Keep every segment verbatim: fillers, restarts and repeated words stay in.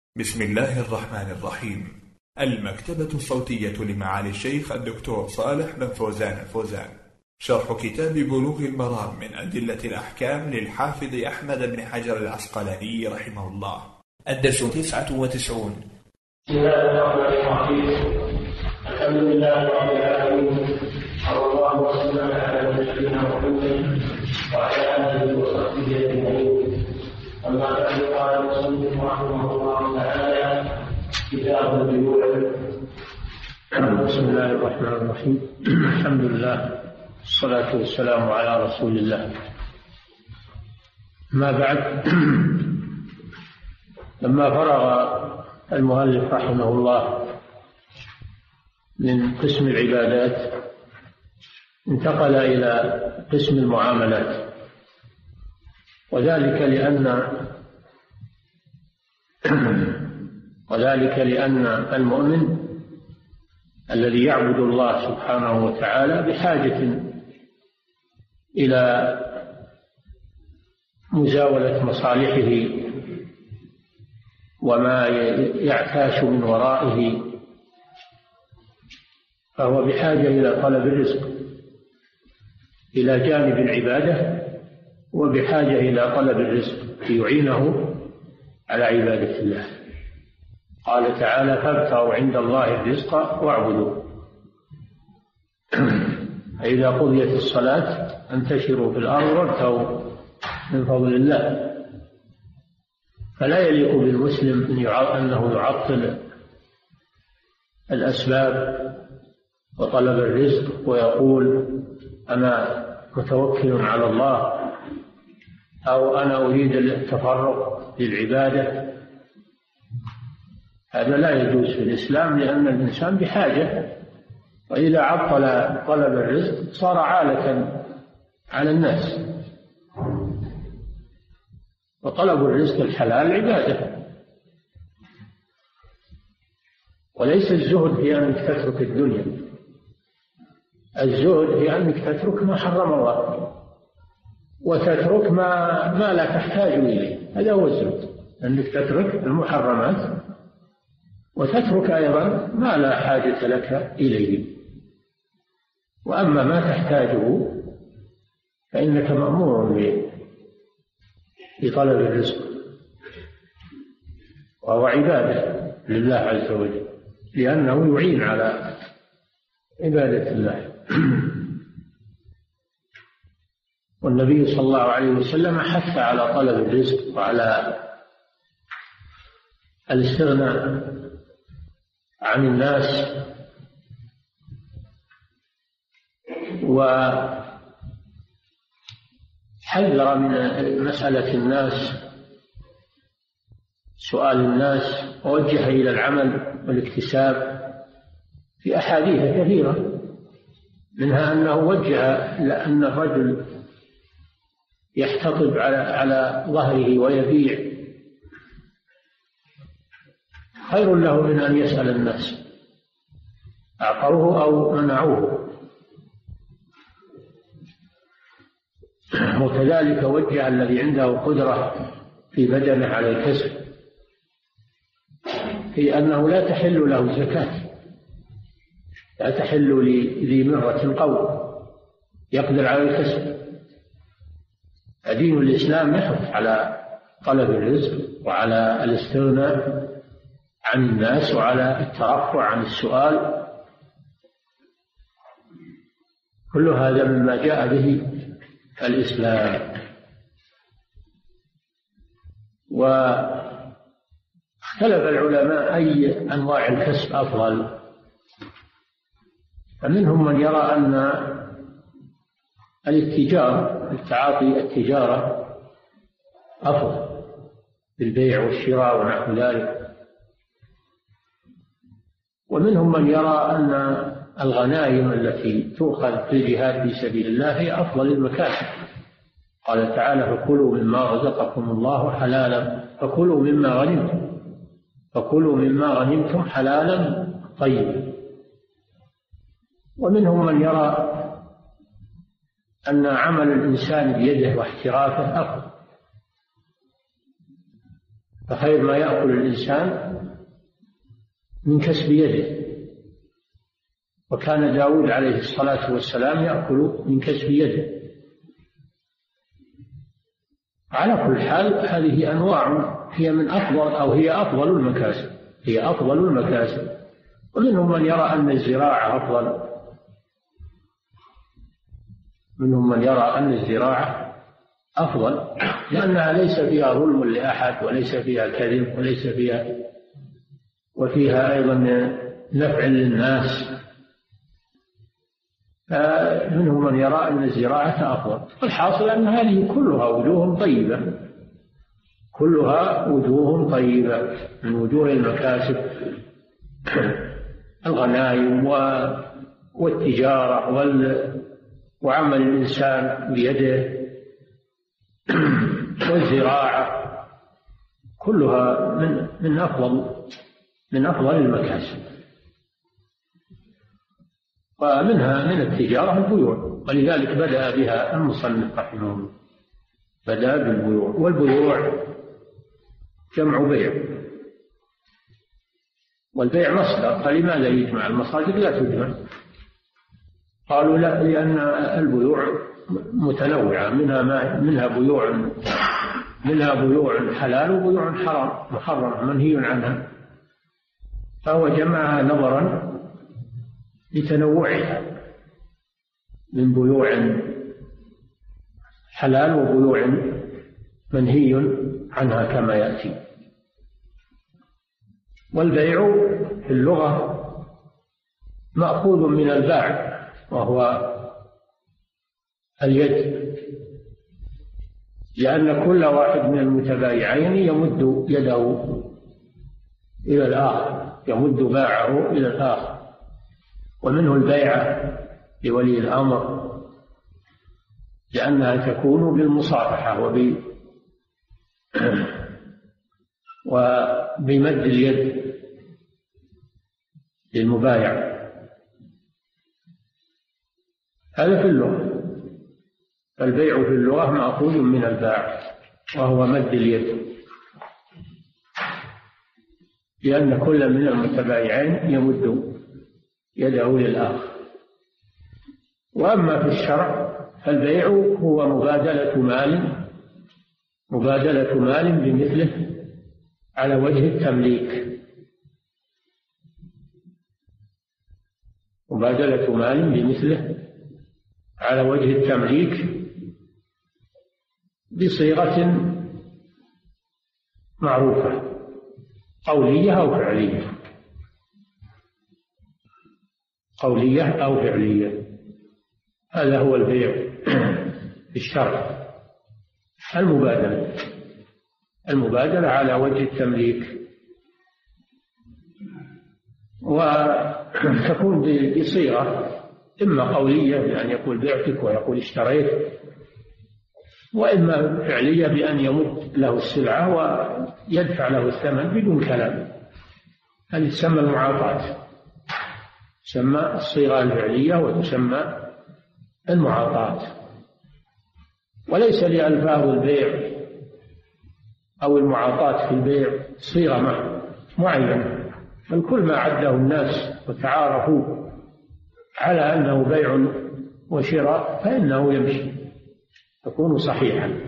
بسم الله الرحمن الرحيم. المكتبة الصوتية لمعالي الشيخ الدكتور صالح بن فوزان الفوزان، شرح كتاب بلوغ المرام من أدلة الأحكام للحافظ أحمد بن حجر العسقلاني رحمه الله. الدرس تسعة وتسعون. بسم الله الرحمن الرحيم. الحمد لله رب العالمين، صلى الله وسلم على نبينا محمد وعلى آله وصحبه أجمعين. أما بعد، قال المصنف رحمه الله تعالى: كتاب البيوع. بسم الله الرحمن الرحيم. الحمد لله والصلاة والسلام على رسول الله. ما بعد، لما فرغ المؤلف رحمه الله من قسم العبادات انتقل إلى قسم المعاملات، وذلك لأن وذلك لأن المؤمن الذي يعبد الله سبحانه وتعالى بحاجة إلى مزاولة مصالحه وما يعتاش من ورائه، فهو بحاجة إلى طلب الرزق إلى جانب العبادة، وبحاجة إلى طلب الرزق ليعينه على عبادة الله. قال تعالى: فابتغوا عند الله الرزق واعبدوا. فإذا قضيت الصلاة انتشروا في الأرض وابتغوا من فضل الله. فلا يليق بالمسلم أنه يعطل الأسباب وطلب الرزق ويقول: أنا متوكل على الله، أو أنا أريد التفرغ للعبادة. هذا لا يجوز في الإسلام، لأن الإنسان بحاجة، وإذا عطل طلب الرزق صار عالة على الناس. وطلب الرزق الحلال عبادة، وليس الزهد في أنك تترك الدنيا. الزهد في أنك تترك ما حرم الله، وتترك ما, ما لا تحتاج إليه. هذا هو الزهد، أنك تترك المحرمات وتترك أيضا ما لا حاجة لك إليه. وأما ما تحتاجه فإنك مأمور بطلب الرزق، وهو عبادة لله عز وجل، لأنه يعين على عبادة الله. والنبي صلى الله عليه وسلم حث على طلب الرزق وعلى الاستغناء عن الناس، وحذر من مسألة الناس، سؤال الناس، ووجه إلى العمل والاكتساب في أحاديث كثيرة، منها أنه وجه لأن الرجل يحتطب على على ظهره ويبيع خير له من أن يسأل الناس أعطوه أو منعوه. وكذلك وجه الذي عنده قدرة في بدنه على الكسب في أنه لا تحل له زكاة، لا تحل لذي مرة قوي يقدر على الكسب. دين الإسلام يحث على طلب الرزق وعلى الاستغناء عن الناس وعلى الترفع عن السؤال. كل هذا مما جاء به الإسلام. واختلف العلماء أي أنواع الكسب أفضل، فمنهم من يرى أن الاتجار، التعاطي التجارة أفضل بالبيع والشراء ونحو ذلك، ومنهم من يرى أن الغنائم التي تؤخذ في الجهاد في سبيل الله هي أفضل المكاسب. قال تعالى: فكلوا مما رزقكم الله حلالا فكلوا مما غنمتم فكلوا مما غنمتم حلالا طيبا. ومنهم من يرى أن عمل الإنسان بيده واحترافه أفضل، فخير ما يأكل الإنسان من كسب يده، وكان داود عليه الصلاة والسلام يأكل من كسب يده. على كل حال هذه أنواع هي من أفضل أو هي أفضل المكاسب، هي أفضل المكاسب. ومنهم من يرى أن الزراعة أفضل، منهم من يرى أن الزراعة أفضل لأنها ليس فيها ظلم لأحد وليس فيها كذب وليس فيها، وفيها أيضا نفع للناس. منهم من يرى أن الزراعة أفضل. الحاصل أن هذه كلها وجوه طيبة، كلها وجوه طيبة من وجوه المكاسب، الغنائم والتجارة وعمل الإنسان بيده والزراعة، كلها من من أفضل من أفضل المكاسب. ومنها من التجارة البيوع، ولذلك بدأ بها المصنف رحمه الله، بدأ بالبيوع. والبيوع جمع بيع، والبيع مصدر، فلماذا يجمع؟ المصادر لا تجمع. قالوا لا، لأن البيوع متنوعة، منها ما منها بيوع منها بيوع حلال وبيوع حرام محرم منهي عنها، فهو جمعها نظرا لتنوعها من بيوع حلال وبيوع منهي عنها كما يأتي. والبيع في اللغة مأخوذ من الباع وهو اليد، لأن كل واحد من المتبايعين يمد يده إلى الآخر، يمد باعه إلى الآخر. ومنه البيعة لولي الأمر، لأنها تكون بالمصافحة وب وبمد اليد للمبايع. هذا في اللغة، فالبيع في اللغة مأخوذ من الباع وهو مد اليد، لأن كل من المتبايعين يمد يده للآخر. وأما في الشرع فالبيع هو مبادلة مال مبادلة مال بمثله على وجه التمليك، مبادلة مال بمثله على وجه التمليك بصيغة معروفة قولية أو فعلية، قولية أو فعلية. هذا هو البيع في الشرع، المبادلة المبادلة على وجه التمليك، وتكون بصيغة إما قولية بأن يقول بعتك ويقول اشتريت، وإما فعلية بأن يمد له السلعة ويدفع له الثمن بدون كلام. هذه تسمى المعاطاة، تسمى الصيغة الفعلية وتسمى المعاطاة. وليس لألفاظ البيع أو المعاطاة في البيع صيغة معينة، بل كل ما عده الناس وتعارفوا على أنه بيع وشراء فإنه يمشي، يكون صحيحا،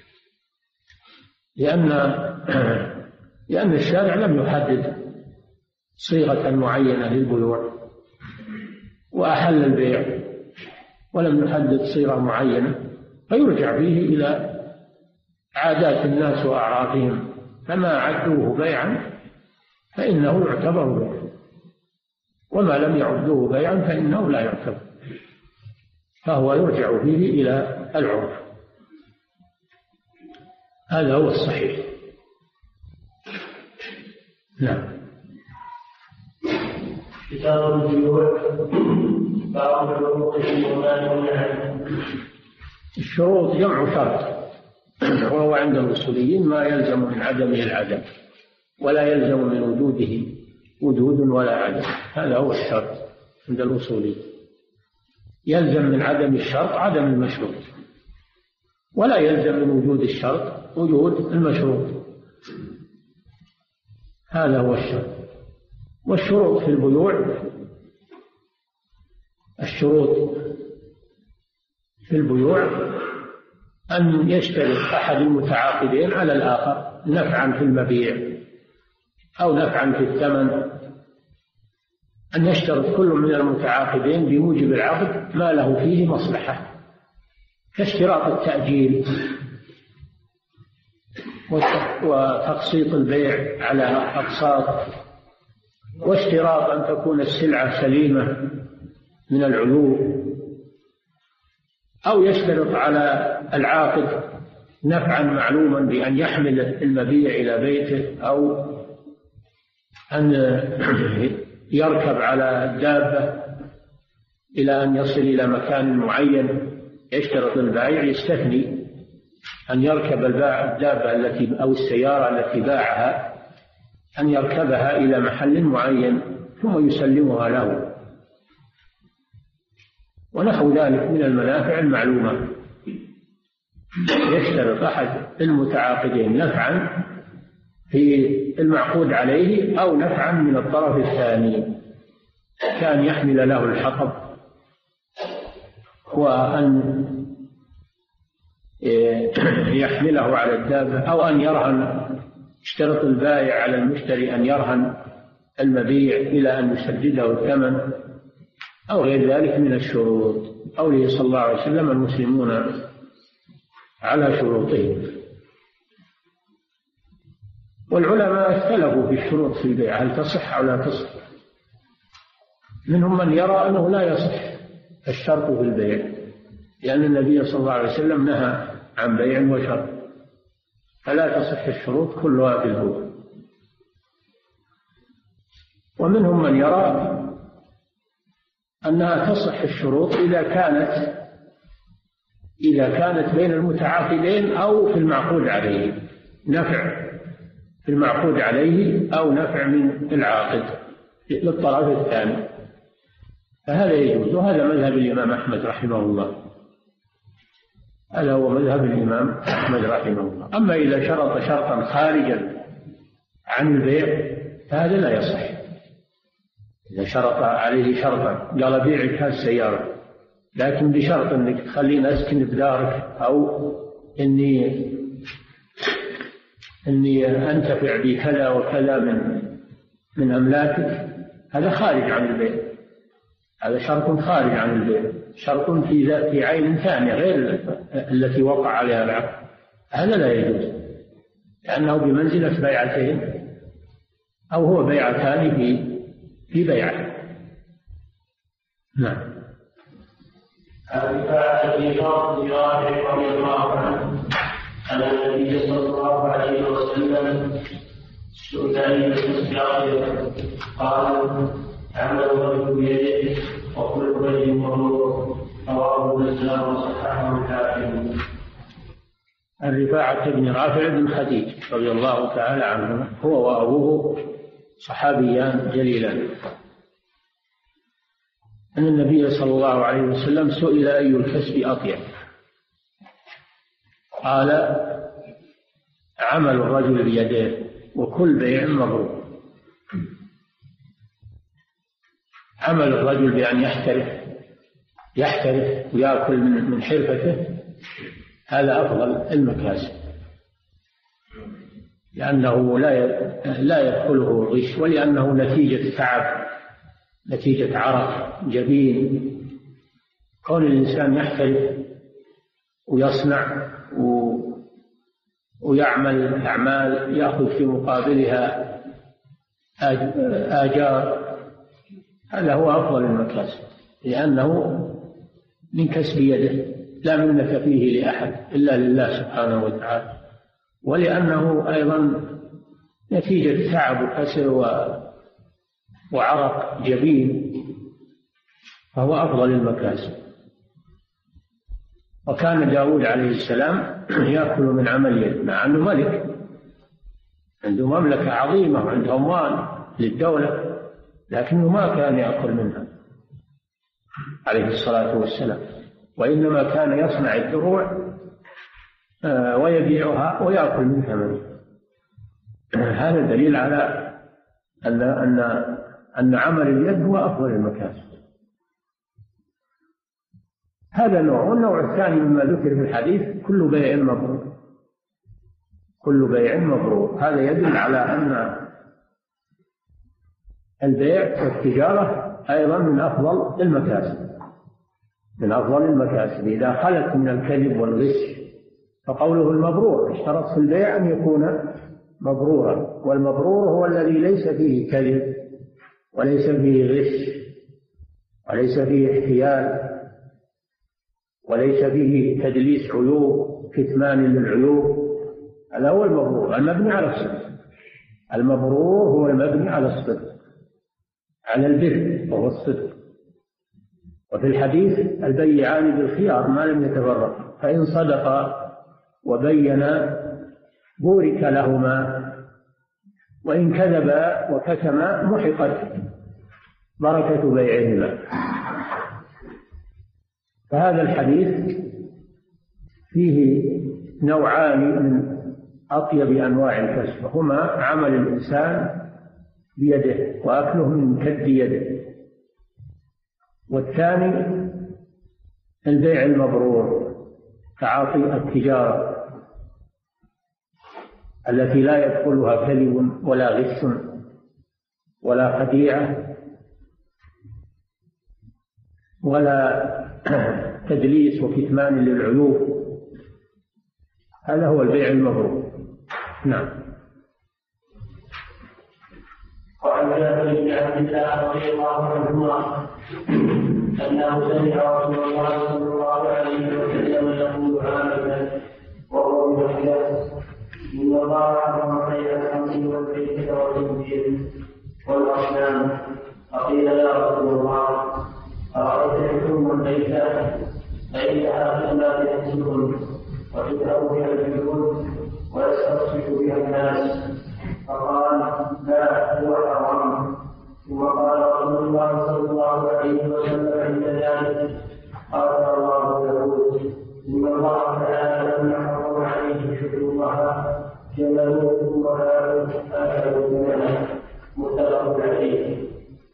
لأن لأن الشارع لم يحدد صيغة معينة للبيوع، وأحل البيع ولم يحدد صيغة معينة، فيرجع فيه إلى عادات الناس وأعرافهم، فما عدوه بيعا فإنه يعتبر بيعا، وما لم يعدوه بيعا فإنه لا يعتبر، فهو يرجع فيه إلى العرف. هذا هو الصحيح. نعم. كتاب البيوع باب الحقوق والمال. الشروط جمع شرط، وهو عند الأصوليين ما يلزم من عدمه العدم، ولا يلزم من وجوده وجود ولا عدم. هذا هو الشرط عند الأصوليين، يلزم من عدم الشرط عدم المشروط، ولا يلزم من وجود الشرط وجود المشروط. هذا هو الشرط. والشروط في البيوع، الشروط في البيوع أن يشترط أحد المتعاقدين على الآخر نفعا في المبيع أو نفعا في الثمن، أن يشترط كل من المتعاقدين بموجب العقد ما له فيه مصلحة، كاشتراط التأجيل وتقسيط البيع على أقساط، واشتراط أن تكون السلعة سليمة من العيوب، أو يشترط على العاقد نفعا معلوما بأن يحمل المبيع إلى بيته، أو أن يركب على الدابة إلى أن يصل إلى مكان معين. يشترط البائع يستثني أن يركب البائع الدابة التي أو السيارة التي باعها، أن يركبها إلى محل معين ثم يسلمها له، ونحو ذلك من المنافع المعلومة. يشترط أحد المتعاقدين نفعا في المعقود عليه أو نفعا من الطرف الثاني، كان يحمل له الحطب وأن يحمله على الدابة، أو أن يرهن، اشترط البائع على المشتري أن يرهن المبيع إلى أن يسدده الثمن أو غير ذلك من الشروط. قوله صلى الله عليه وسلم المسلمون على شروطهم. والعلماء اختلفوا في الشروط في البيع هل تصح أو لا تصح. منهم من يرى أنه لا يصح الشرط في البيع، لأن النبي صلى الله عليه وسلم نهى عن بيع وشرط، فلا تصح الشروط كلها في البيع. ومنهم من يرى أنها تصح الشروط إذا كانت إذا كانت بين المتعاقدين أو في المعقود عليه، نفع في المعقود عليه أو نفع من العاقد للطرف الثاني، فهذا يجوز. وهذا مذهب الإمام أحمد رحمه الله، هذا هو مذهب الإمام أحمد رحمه الله. أما إذا شرط شرطا خارجا عن البيع فهذا لا يصح. إذا شرط عليه شرطا قال بيعك هالسيارة لكن بشرط أنك تخليني أسكن بدارك، أو إني إني أنتفع بكذا وكذا من من أملاكك، هذا خارج عن البيع، هذا شرط خارج عن البيع، شرط في ذات عين ثانية غير التي وقع عليها العقد، هذا لا يجوز، لأنه بمنزلة بيعتين أو هو بيعتان في في بيعة. نعم. الرفاعة في شرط رافع رضي الله عنه أن النبي صلى الله عليه وسلم سئل عن السيارة قال عمل الرجل بيده وكل رجل مبرور، رواه البزار وصححه الحاكم. الرفاعة بن رافع بن خديج رضي الله تعالى عنه هو وأبوه صحابيان جليلان، أن النبي صلى الله عليه وسلم سئل أي الكسب أطيب، قال عمل الرجل بيده وكل بيع مبرور. عمل الرجل بأن يحترف يحترف ويأكل من حرفته هذا أفضل المكاسب، لأنه لا لا يدخله الغش، ولأنه نتيجة تعب، نتيجة عرق جبين. كون الإنسان يحترف ويصنع ويعمل أعمال يأخذ في مقابلها آجار، هذا هو أفضل المكاسب، لأنه من كسب يده لا منة فيه لأحد إلا لله سبحانه وتعالى، ولأنه أيضا نتيجة تعب وكسر وعرق جبين، فهو أفضل المكاسب. وكان داود عليه السلام يأكل من عمل يده، مع أنه ملك عنده مملكة عظيمة وعنده أموال للدولة، لكنه ما كان يأكل منها عليه الصلاة والسلام، وإنما كان يصنع الدروع ويبيعها ويأكل من ثمنها. هذا دليل على أن أن أن عمل اليد هو أفضل المكاسب. هذا نوع. والنوع الثاني مما ذكر في الحديث كل بيع مبرور، كل بيع مبرور. هذا يدل على أن البيع والتجارة أيضا من أفضل المكاسب، من أفضل المكاسب إذا خلت من الكذب والغش. فقوله المبرور اشترط في البيع أن يكون مبرورا، والمبرور هو الذي ليس فيه كذب وليس فيه غش وليس فيه احتيال وليس فيه تدليس عيوب، كتمان للعيوب. هذا هو المبرور المبني على الصدق. المبرور هو المبني على الصدق، على البر وهو الصدق. وفي الحديث البيعان بالخيار ما لم يتفرقا، فإن صدقا وبينا بورك لهما، وإن كذبا وكتما محقت بركة بيعهما. فهذا الحديث فيه نوعان من أطيب أنواع الكسب، هما عمل الإنسان بيده وأكله من كد يده، والثاني البيع المبرور تعاطي التجارة التي لا يدخلها كذب ولا غش ولا خديعة ولا تدليس وكتمان للعيوب. هذا هو البيع المبرور. نعم. وعن جابر بن عبد الله رضي الله عنهما أنه سمع رسول الله صلى الله عليه وسلم يقول عامة وهو من الخلاف: إن الله حرم بيع الخمر والميتة والخنزير والأصنام. فقيل يا رسول الله أرأيت حكم الميتة فإنها كما تأكلون وتذهب بها الجنود ويستصفح بها الناس. فقال: لا، هو حرام. ثم قال رسول الله صلى الله عليه وسلم عند ذلك: قال الله يقول: إن الله تعالى لما حرم عليه شرورها جملوه ولا أكلوا ثمنه. متفق عليه.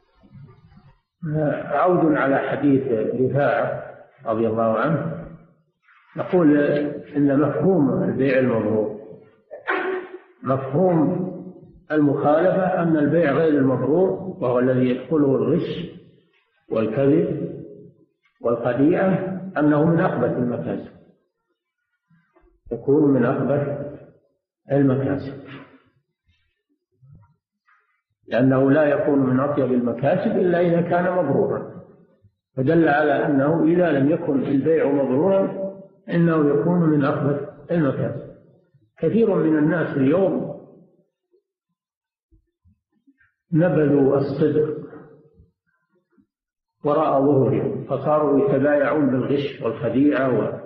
عود على حديث رفاعة رضي الله عنه، نقول إن مفهوم البيع المبرور مفهوم المخالفة أن البيع غير المبرور وهو الذي يدخله الغش والكذب والخديعة أنه من أخبث المكاسب، يكون من أخبث المكاسب، لأنه لا يكون من أطيب المكاسب إلا إذا كان مبرورا. فدل على أنه إذا لم يكن البيع مبرورا إنه يكون من أخبث المكاسب. كثير من الناس اليوم نبذوا الصدق وراء ظهورهم، فصاروا يتبايعون بالغش والخديعة و...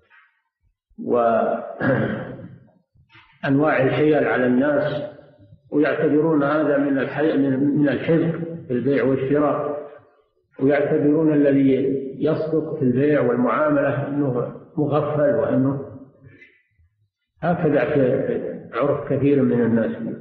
وأنواع الحيل على الناس، ويعتبرون هذا من من الحذر في البيع والشراء، ويعتبرون الذي يصدق في البيع والمعاملة أنه مغفل وأنه هكذا عرف كثير من الناس.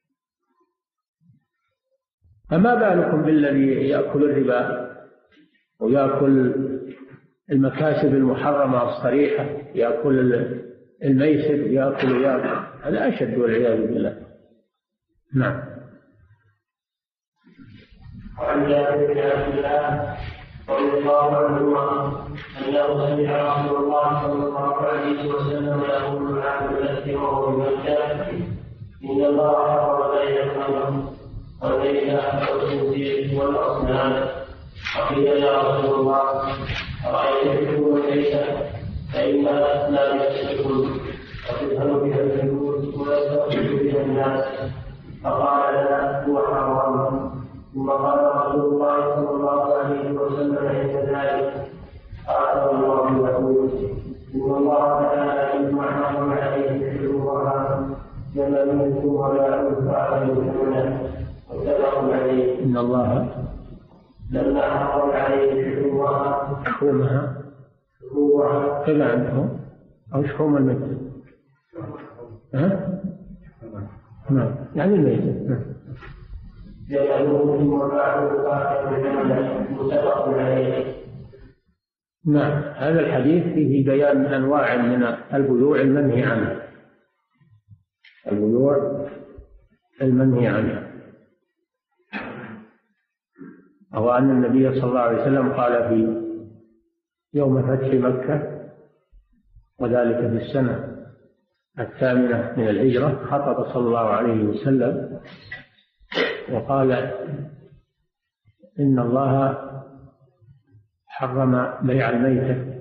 فما بالكم بالذي يأكل الربا ويأكل المكاسب المحرمة الصريحة، يأكل الميسر، يأكل يأكل هذا أشد والعياذ بالله. نعم. وعن جابر بن عبد الله رضي الله عنهما أنه سمع رسول الله صلى الله عليه وسلم يقول عن الذي وهو من الكافر: إن الله حرم بيع الخمر والميتة والخنزير والأصنام. فقيل يا رسول الله أرأيت حكم الميتة فإنها لا يشركون وتذهب بها الجنود ويستغفر بها الناس. فقال: لا، هو حرام. ثم قال رسول الله صلى الله عليه وسلم عند ذلك: قال الله يقول: إن الله تعالى لما حرم عليه شرورها جملوكم ولا أكلوا ثمنه. متفق عليه. إن الله لما حرم عليه شرورها شحومها شرورها كما عندهم أو شحوم الميت. ها؟ نعم، يعني الميت. لأنه متفق عليه. نعم، هذا الحديث فيه بيان أنواع من البيوع المنهي عنها، البيوع المنهي عنها، وهو أن النبي صلى الله عليه وسلم قال في يوم فتح مكة وذلك في السنة الثامنة من الهجرة، خطب صلى الله عليه وسلم وقال إن الله حرم بيع الميتة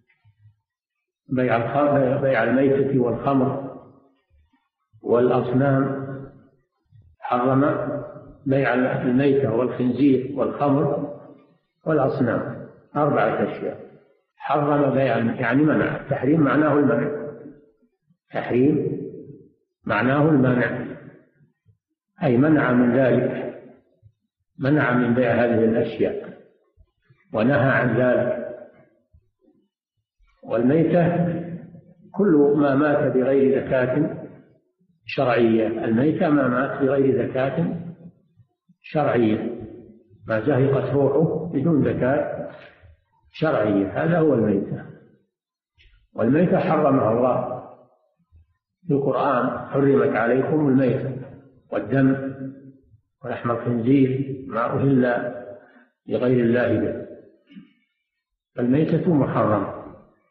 بيع بيع الميتة والخمر والأصنام، حرم بيع الميتة والخنزير والخمر والأصنام، أربعة أشياء حرم بيع، يعني منع. التحريم معناه المنع، تحريم معناه المنع، أي منع من ذلك، منع من بيع هذه الأشياء ونهى عن ذلك. والميتة كل ما مات بغير زكاة شرعية، الميتة ما مات بغير زكاة شرعية، ما زهقت روحه بدون زكاة شرعية، هذا هو الميتة. والميتة حرمها الله في القرآن، حرمت عليكم الميتة والدم ولحم الخنزير ما أهل لغير الله به، الميتة محرمة،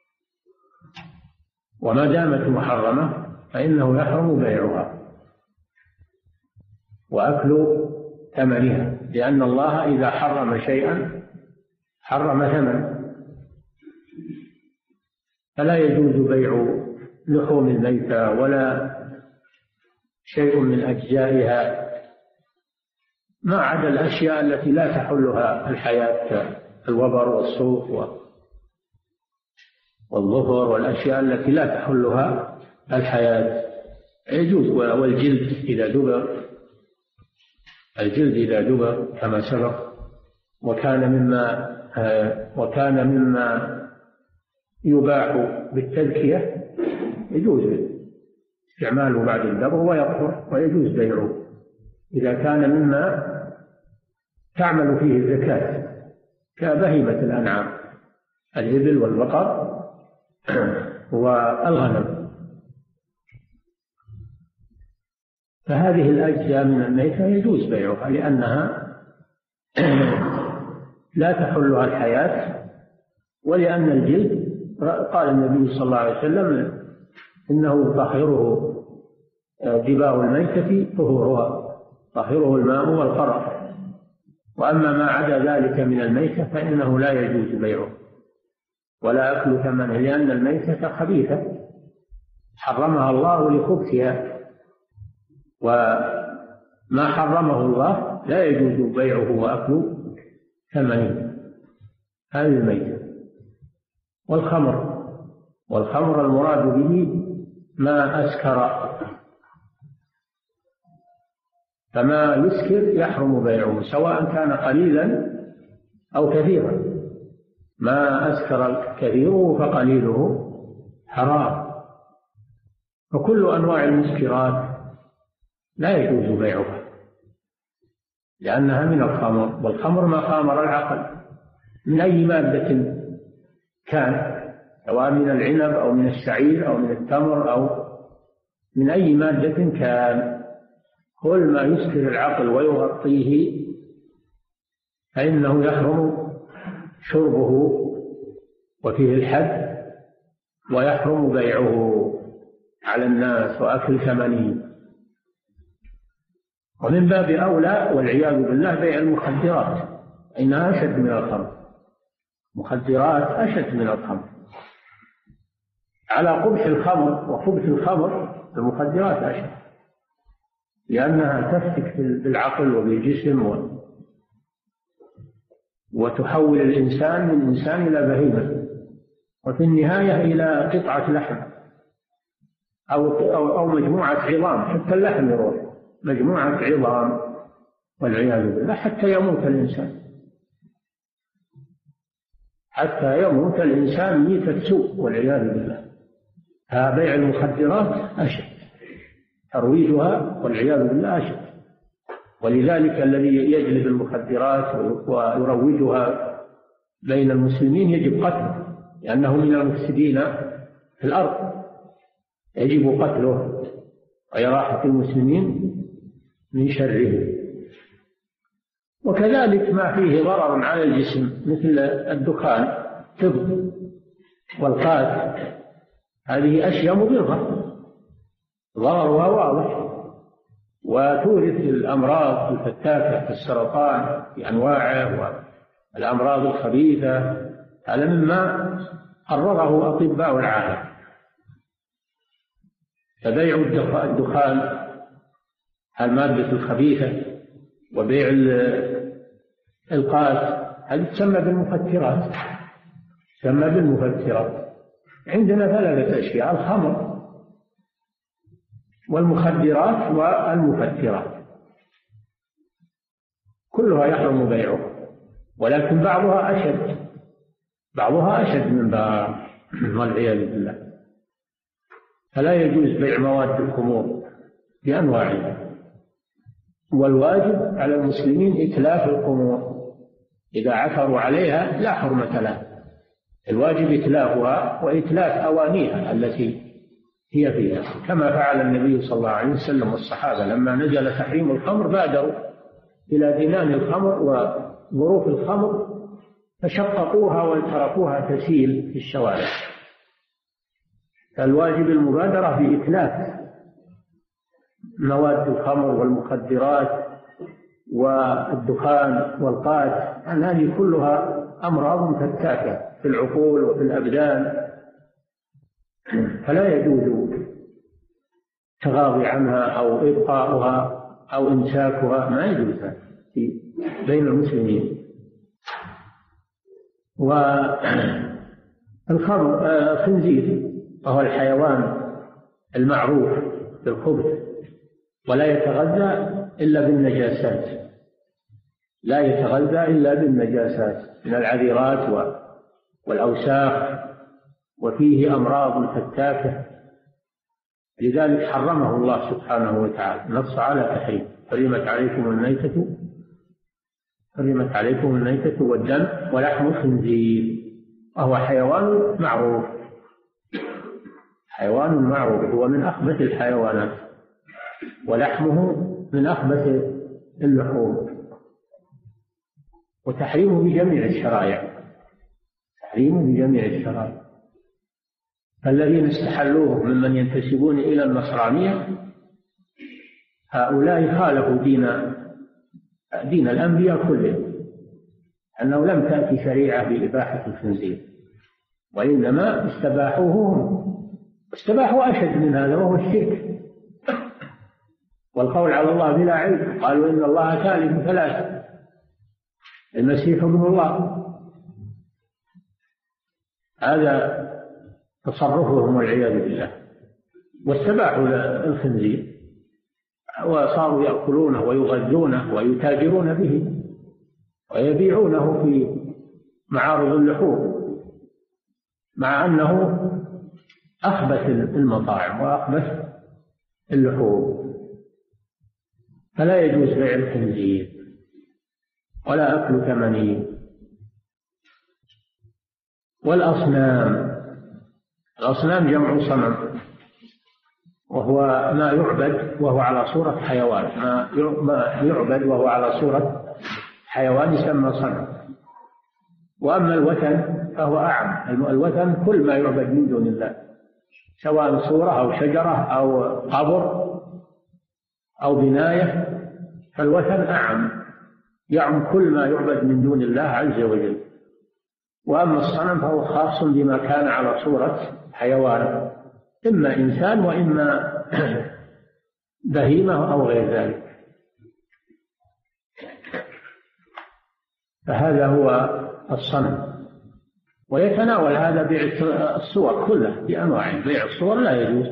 وما دامت محرمة فإنه يحرم بيعها وأكل ثمنها، لأن الله إذا حرم شيئا حرم ثمن، فلا يجوز بيع لحوم الميتة ولا شيء من أجزائها ما عدا الأشياء التي لا تحلها الحياة، الوبر والصوف والظفر والأشياء التي لا تحلها الحياة يجوز، والجلد إذا دبر، الجلد إذا دبر كما سبق، وكان مما وكان مما يباح بالتذكية يجوز استعماله بعد الدبر ويطهر ويجوز بيعه إذا كان مما تعمل فيه الزكاة كبهيمة الأنعام، الإبل والبقر والغنم. فهذه الأجزاء من الميتة يجوز بيعها لأنها لا تحلها الحياة، ولأن الجلد قال النبي صلى الله عليه وسلم إنه طهره دباء الميتة طهورها، طهره الماء والقرف، وأما ما عدا ذلك من الميتة فإنه لا يجوز بيعه ولا أكل ثمنه، لأن الميتة خبيثة حرمها الله لخبثها، وما حرمه الله لا يجوز بيعه وأكل ثمنه، هذه الميتة. والخمر، والخمر المراد به ما أسكر، فما يسكر يحرم بيعه سواء كان قليلا أو كثيرا، ما أسكر كثيره فقليله حرام. فكل أنواع المسكرات لا يجوز بيعها لأنها من الخمر، والخمر ما خامر العقل من أي مادة كان، سواء من العنب أو من الشعير أو من التمر أو من أي مادة كان، كل ما يسكر العقل ويغطيه فإنه يحرم شربه وفيه الحد، ويحرم بيعه على الناس وأكل ثمنه. ومن باب أولى والعياذ بالله بيع المخدرات، إنها أشد من الخمر، مخدرات أشد من الخمر، على قبح الخمر وخبث الخمر المخدرات أشد، لأنها تفتك بالعقل وبالجسم وتحول الإنسان من إنسان إلى بهيمة، وفي النهاية إلى قطعة لحم أو أو أو مجموعة عظام، حتى اللحم يروح مجموعة عظام والعياذ بالله، حتى يموت الإنسان، حتى يموت الإنسان ميتة سوء والعياذ بالله. بيع المخدرات أشد، ترويجها والعياذ بالله أشد، ولذلك الذي يجلب المخدرات ويروجها بين المسلمين يجب قتله، لأنه من المفسدين في الأرض، يجب قتله وإراحة المسلمين من شره. وكذلك ما فيه ضرر على الجسم مثل الدخان، تب والقات، هذه أشياء مضرة ضررها واضح، وتورث الأمراض الفتاكة كالسرطان بأنواعه والأمراض الخبيثة. هذا مما قرره أطباء العالم. فبيع الدخان المادة الخبيثة وبيع القات هذه تسمى بالمفترات، تسمى بالمفترات. عندنا ثلاثة أشياء: الخمر والمخدرات والمفترات، كلها يحرم بيعها، ولكن بعضها أشد بعضها أشد من بعض والعياذ بالله. فلا يجوز بيع مواد الخمور بأنواعها، والواجب على المسلمين إتلاف الخمور، إذا عثروا عليها لا حرمة لها، الواجب إتلافها وإتلاف أوانيها التي هي فيها، كما فعل النبي صلى الله عليه وسلم والصحابة لما نزل تحريم الخمر بادروا إلى دنان الخمر وظروف الخمر فشققوها وتركوها تسيل في الشوارع. فالواجب المبادرة بإتلاف مواد الخمر والمخدرات والدخان والقات، أن هذه كلها أمراض فتاكة في العقول وفي الأبدان، فلا يجوز التغاضي عنها أو إبقاؤها أو إمساكها، ما يجوز بين المسلمين. والخمر الخنزير وهو الحيوان المعروف بالخبث، ولا يتغذى إلا بالنجاسات، لا يتغذى إلا بالنجاسات من العذرات والأوساخ، وفيه أمراض فتاكة، لذلك حرمه الله سبحانه وتعالى، نص على تحريم: حرمت عليكم الميتة حرمت عليكم الميتة والدم ولحم الخنزير، وهو حيوان معروف، حيوان معروف، هو من أخبث الحيوانات، ولحمه من أخبث اللحوم. وتحريمه بجميع الشرائع، تحريمه بجميع الشرائع. فالذين استحلوه ممن ينتسبون إلى النصرانية هؤلاء خالفوا دين دين الأنبياء كلهم، أنه لم تأتي شريعة بإباحة الخنزير، وإنما استباحوه هم، استباحوا أشد من هذا وهو الشرك والقول على الله بلا علم. قالوا إن الله ثالث ثلاثة، المسيح ابن الله، هذا تصرفهم والعياذ بالله. واستباحوا الخنزير وصاروا يأكلونه ويغذونه ويتاجرون به ويبيعونه في معارض اللحوم، مع أنه أخبث المطاعم وأخبث اللحوم. فلا يجوز بيع الخنزير ولا أكل ثمنه. والأصنام، الأصنام جمع صنم، وهو ما يعبد وهو على صورة حيوان، ما يعبد وهو على صورة حيوان يسمى صنم. وأما الوثن فهو أعم، الوثن كل ما يعبد من دون الله، سواء صورة أو شجرة أو قبر أو بناية، فالوثن أعم، يعم كل ما يعبد من دون الله عز وجل. وأما الصنم فهو خاص بما كان على صورة حيوان، إما إنسان وإما بهيمة أو غير ذلك. فهذا هو الصنم. ويتناول هذا بيع الصور كلها بأنواع. بيع الصور لا يجوز،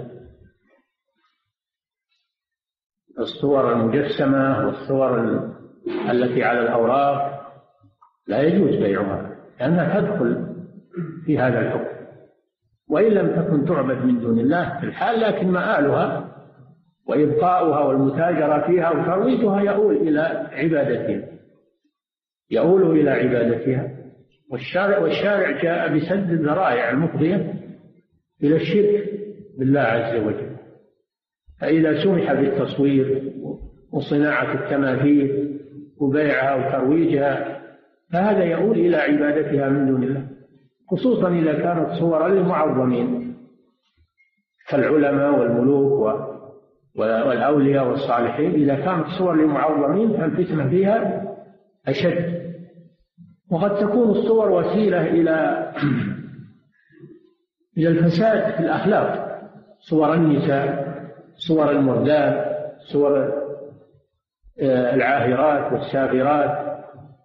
الصور المجسمة والصور التي على الأوراق لا يجوز بيعها، لأنها تدخل في هذا الحكم، وإن لم تكن تعبد من دون الله في الحال، لكن مآلها وإبقاؤها والمتاجرة فيها وترويجها يؤول إلى عبادتها يؤول إلى عبادتها والشارع, والشارع جاء بسد الذرائع المفضية إلى الشرك بالله عز وجل. فإذا سمح بالتصوير وصناعة التماثيل وبيعها وترويجها فهذا يؤول إلى عبادتها من دون الله، خصوصا إذا كانت صورا للمعظمين كالعلماء والملوك والأولياء والصالحين. إذا كانت صور للمعظمين فالفتنة فيها أشد. وقد تكون الصور وسيلة إلى إلى الفساد في الأخلاق، صور النساء، صور المردات، صور العاهرات والسافرات،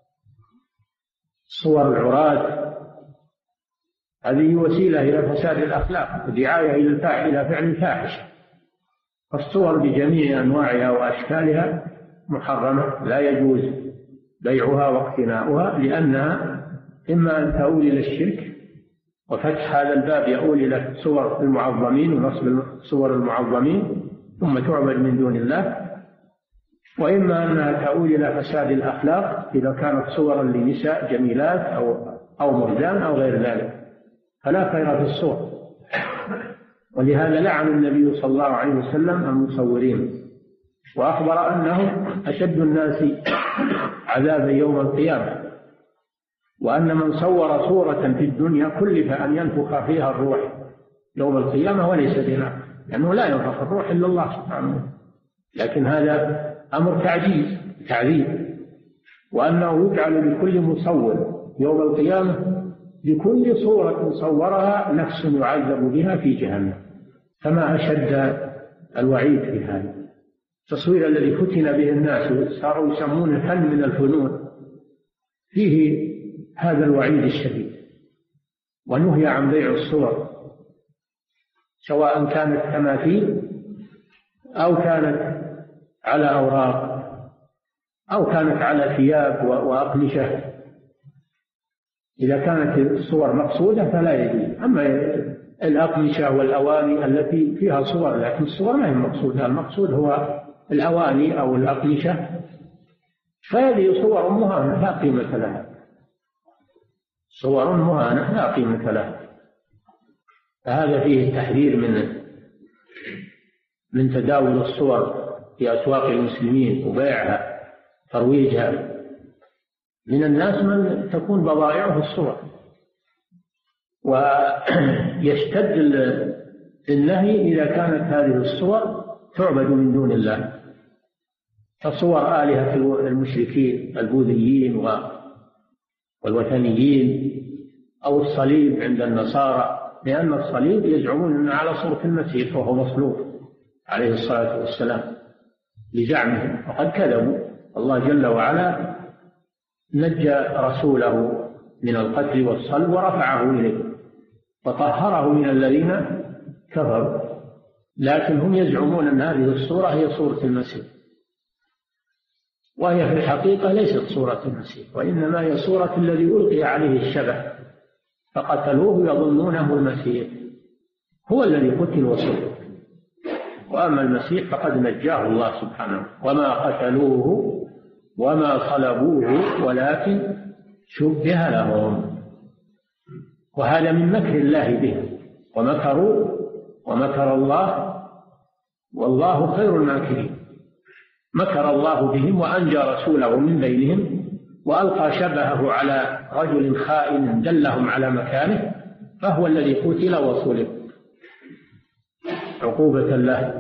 صور العراة، هذه وسيلة إلى فساد الأخلاق ودعاية إلى الفاحشة إلى فعل الفاحشة. فالصور بجميع أنواعها وأشكالها محرمة، لا يجوز بيعها واقتناؤها، لأنها إما أن تؤول إلى الشرك، وفتح هذا الباب يؤول إلى صور المعظمين ونصب صور المعظمين ثم تعبد من دون الله، وإما أنها تؤول إلى فساد الأخلاق إذا كانت صورا لنساء جميلات أو أو مردان أو غير ذلك، فلا خير في الصور. ولهذا لعن النبي صلى الله عليه وسلم المصورين، وأخبر أنهم أشد الناس عذابا يوم القيامة، وأن من صور صورة في الدنيا كلف أن ينفخ فيها الروح يوم القيامة وليس بنافخ، لأنه لا ينفخ الروح إلا الله سبحانه. لكن هذا أمر تعجيز تعذيب، وأنه يجعل لكل مصور يوم القيامة بكل صورة صورها نفس يعذب بها في جهنم. فما أشد الوعيد في هذا التصوير الذي فتن به الناس صاروا يسمونه فن من الفنون، فيه هذا الوعيد الشديد. ونهي عن بيع الصور سواء كانت تماثيل أو كانت على أوراق أو كانت على ثياب وأقمشة. إذا كانت الصور مقصودة فلا يجوز. أما الأقمشة والأواني التي فيها صور لكن الصور ما هي مقصودة، المقصود هو الأواني أو الأقمشة، فهذه صور مهانة لا قيمة لها، صور مهانة لا قيمة لها. فهذا فيه تحذير من من تداول الصور في أسواق المسلمين وبيعها ترويجها. من الناس من تكون بضائعه الصور، ويشتد النهي إذا كانت هذه الصور تعبد من دون الله، كصور آلهة المشركين البوذيين والوثنيين، أو الصليب عند النصارى، لأن الصليب يزعمون أنه على صورة المسيح وهو مصلوب عليه الصلاة والسلام لزعمهم، وقد كذبوا. الله جل وعلا نجى رسوله من القتل والصلب ورفعه إليه وطهره من الذين كفروا، لكن هم يزعمون أن هذه الصورة هي صورة المسيح، وهي في الحقيقة ليست صورة المسيح، وإنما هي صورة الذي ألقي عليه الشبه فقتلوه يظنونه المسيح، هو الذي قتل وصلب. وأما المسيح فقد نجاه الله سبحانه، وما قتلوه وما صلبوه ولكن شبه لهم. وهذا من مكر الله بهم، ومكروا ومكر الله والله خير الماكرين. مكر الله بهم وأنجى رسوله من بينهم، وألقى شبهه على رجل خائن دلهم على مكانه، فهو الذي قتل وصلب عقوبة له.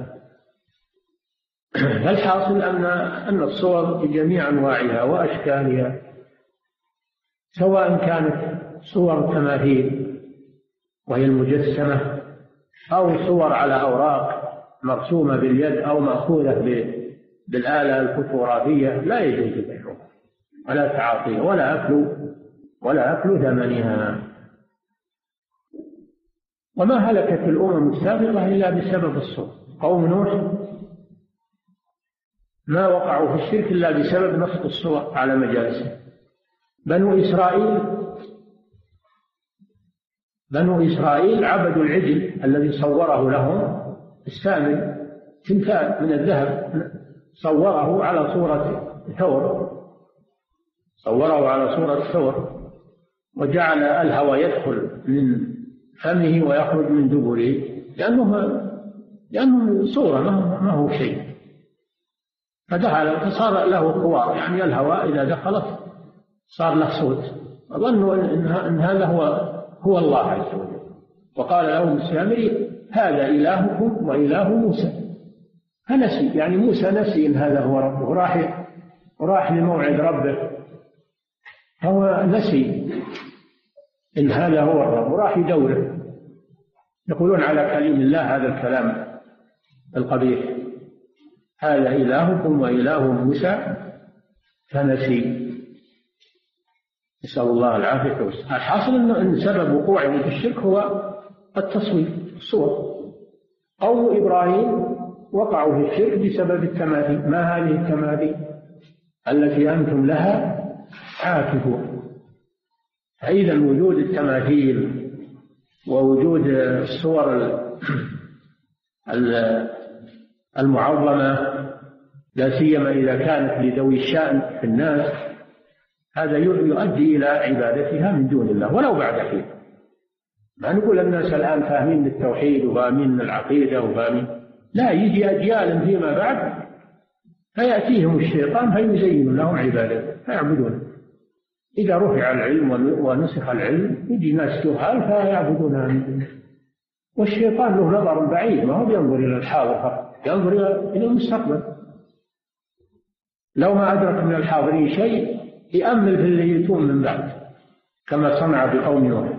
فالحاصل أن أن الصور بجميع أنواعها وأشكالها، سواء كانت صور تماثيل وهي المجسمة، أو صور على أوراق مرسومة باليد أو مأخوذة بالآلة الفوتوغرافية، لا يجوز بيعها ولا تعاطيها ولا أكل ولا أكل ثمنها. وما هلكت الأمم السابقة إلا بسبب الصور. قوم نوح ما وقعوا في الشرك إلا بسبب نصب الصور على مجالسهم. بنو إسرائيل بنو إسرائيل عبدوا العجل الذي صوره لهم السامر تمثال من الذهب صوره على صورة ثور، صوره على صورة ثور، وجعل الهواء يدخل من فمه ويخرج من دبره، لأنه لأنه صورة ما هو شيء، فدخل فصار له خوار، يعني الهواء إذا دخلت صار له صوت، وظنوا إن هذا هو هو الله عز وجل. وقال لهم السامري هذا إلهكم وإله موسى، فنسي، يعني موسى نسي إن هذا هو ربه، راح راح لموعد ربه، هو نسي إن هذا هو الرب وراح يدوره. يقولون على كلام الله هذا الكلام القبيح، هذا إلهكم وإله موسى فنسي، نسأل الله العافية والسلامة. الحاصل أن سبب وقوعهم في الشرك هو التصوير، الصور. قوم إبراهيم وقعوا في الشرك بسبب التماثيل. ما هذه التماثيل التي أنتم لها عاكفون؟ فإذا وجود التماثيل ووجود الصور المعظمة، لا سيما إذا كانت لذوي الشأن في الناس، هذا يؤدي إلى عبادتها من دون الله ولو بعد حين. ما نقول الناس الآن فاهمين التوحيد وفاهمين العقيدة وفاهمين، لا، يجي أجيال فيما بعد فيأتيهم الشيطان فيزين لهم عبادته فيعبدونه. إذا رفع العلم ونسخ العلم يجي ناس جهال فيعبدونها من دونه. والشيطان له نظر بعيد، ما هو بينظر إلى الحاضر فقط، ينظر إلى المستقبل. لو ما أدرك من الحاضرين شيء يأمل في اللي يتون من بعد، كما صنع بقوم نوح.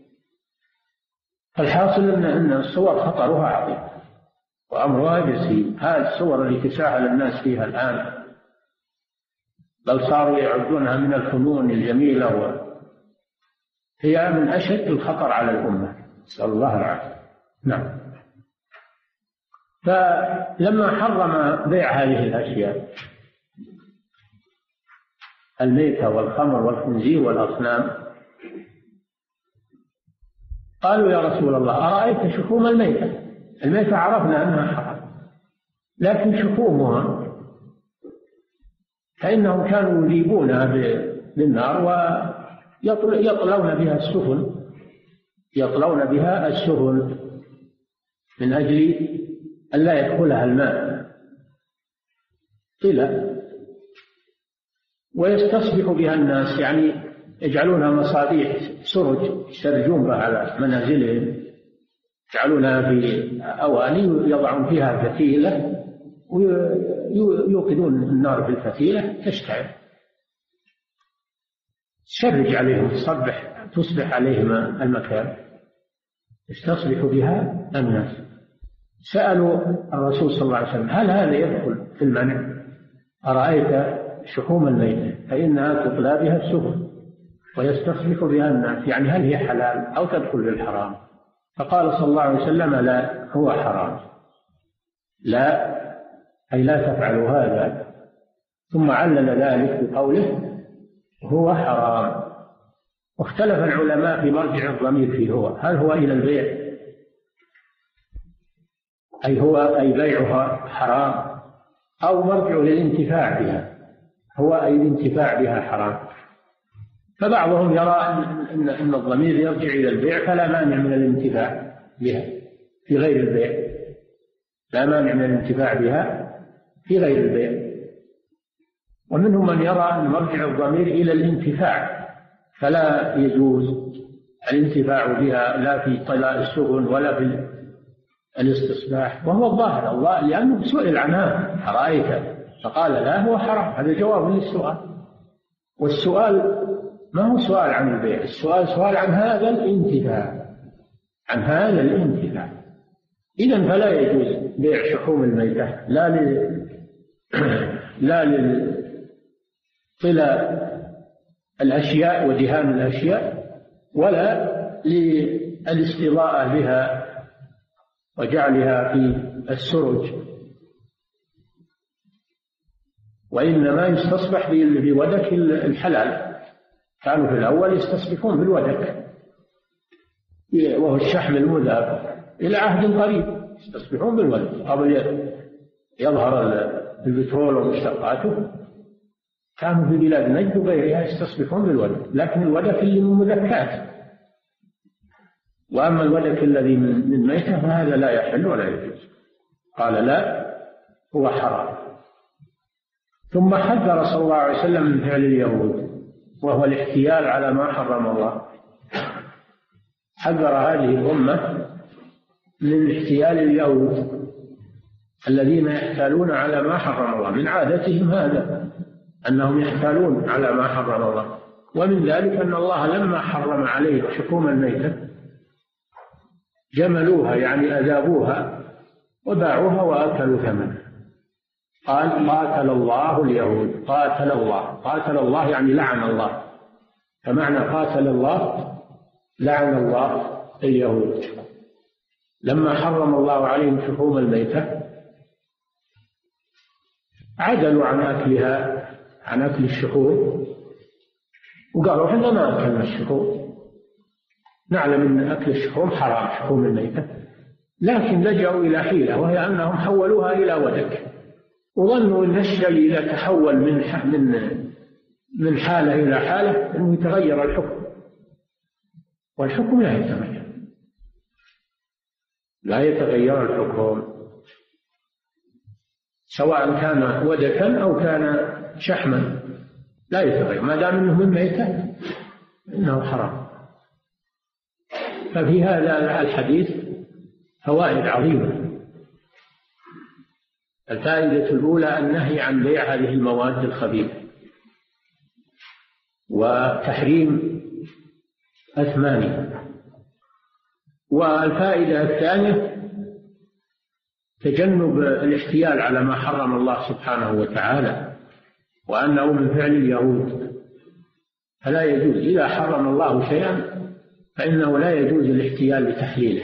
الحاصل أن أن الصور خطرها عظيم وأمرها جسيم. هذه الصور التي تساهل الناس فيها الآن، بل صاروا يعدونها من الفنون الجميلة، وهي من أشد الخطر على الأمة، نسأل الله العافية. نعم. فلما حرم بيع هذه الأشياء، الميتة والخمر والخنزير والأصنام، قالوا يا رسول الله أرأيت شحوم الميتة؟ الميتة عرفنا أنها حرام، لكن شحومها فإنهم كانوا يذيبونها بالنار ويطلون بها السفن، يطلون بها السفن من أجل أن لا يدخلها الماء طلع، ويستصبح بها الناس، يعني يجعلونها مصابيح سرج يسرجون بها على منازلهم، يجعلونها في أواني يضعون فيها فتيلة ويوقدون النار في الفتيلة تشتعل، تشرج عليهم، تصبح تصبح عليهم المكان، يستصبح بها الناس. سألوا الرسول صلى الله عليه وسلم هل هذا يدخل في المنع؟ أرأيت شحوم الميتة فإنها تطلى بها السفن ويستصبح بها الناس، يعني هل هي حلال أو تدخل في الحرام؟ فقال صلى الله عليه وسلم لا، هو حرام، لا أي لا تفعلوا هذا، ثم علل ذلك بقوله هو حرام. واختلف العلماء في مرجع الضمير فيه، هو هل هو إلى البيع أي هو أي بيعها حرام، أو مرجع للانتفاع بها، هو أي الانتفاع بها حرام. فبعضهم يرى أن أن الضمير يرجع إلى البيع فلا مانع من الانتفاع بها في غير البيع، لا مانع من الانتفاع بها في غير البيع. ومنهم من يرى أن مرجع الضمير إلى الانتفاع، فلا يجوز الانتفاع بها لا في طلاء السفن ولا في الاستصباح، وهو الظاهر الله، لأنه سئل عنها أرأيت فقال لا، هو حرام. هذا جواب للسؤال، والسؤال ما هو سؤال عن البيع، السؤال سؤال عن هذا الانتفاع، عن هذا الانتفاع. إذن فلا يجوز بيع شحوم الميتة، لا ل لا لطلاء الأشياء ودهان الأشياء، ولا للاستضاءة بها وجعلها في السرج، وإنما يستصبح بودك الحلال. كانوا في الأول يستصبحون بالودك وهو الشحم المذاب، إلى عهد قريب يستصبحون بالودك قبل يظهر البترول ومشتقاته كانوا في بلاد نجد وغيرها يستصبحون بالودك، لكن الودك اللي من مذكات، وأما الودك الذي من ميتة فهذا لا يحل ولا يجوز. قال لا، هو حرام. ثم حذر صلى الله عليه وسلم من فعل اليهود وهو الاحتيال على ما حرم الله. حذر هذه الأمة من احتيال اليهود الذين يحتالون على ما حرم الله، من عادتهم هذا أنهم يحتالون على ما حرم الله. ومن ذلك أن الله لما حرم عليه شحوم الميتة جملوها، يعني أذابوها وباعوها وأكلوا ثمنها. قال قاتل الله اليهود، قاتل الله، قاتل الله يعني لعن الله، فمعنى قاتل الله لعن الله اليهود. لما حرم الله عليهم شحوم الميتة عدلوا عن أكلها، عن أكل الشحوم، وقالوا إحنا ما أكلنا الشحوم، نعلم أن أكل الشحوم حرام، شحوم الميتة، لكن لجأوا إلى حيلة، وهي أنهم حولوها إلى ودك، وظنوا أن الشيء إذا تحول من من من حالة إلى حالة أنه يتغير الحكم، والحكم لا يتغير، لا يتغير الحكم سواء كان ودكا أو كان شحما، لا يتغير ما دام أنه من ميتة إنه حرام. ففي هذا الحديث فوائد عظيمة. الفائدة الأولى النهي عن بيع هذه المواد الخبيثة وتحريم أثمانها. والفائدة الثانية تجنب الاحتيال على ما حرم الله سبحانه وتعالى، وأنه من فعل اليهود، فلا يجوز إذا حرم الله شيئا فإنه لا يجوز الاحتيال لتحليله.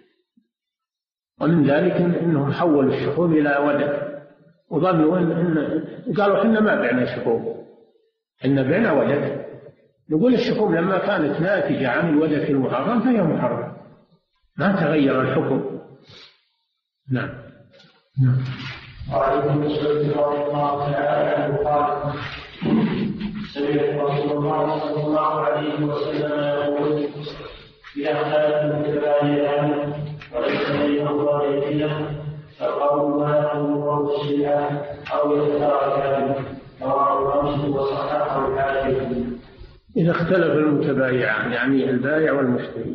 ومن ذلك إنهم حولوا الشحوم إلى ودك، وظنوا إن, إن قالوا إحنا ما بعنا شحوم، إحنا بعنا ودك. نقول الشحوم لما كانت ناتجة عن الودك المحرم فهي محرم، ما تغير الحكم. نعم. نعم. وعن مسعود رضي الله تعالى عنه قال: سمعت رسول الله صلى الله عليه وسلم يقول: إذا اختلف المتبايعان وليس بينهما بينة فالقول ما ينظر الشيئان أو يتراكان. رواه مسلم وصححه الحاكم. إذا اختلف المتبايعان يعني البائع والمشتري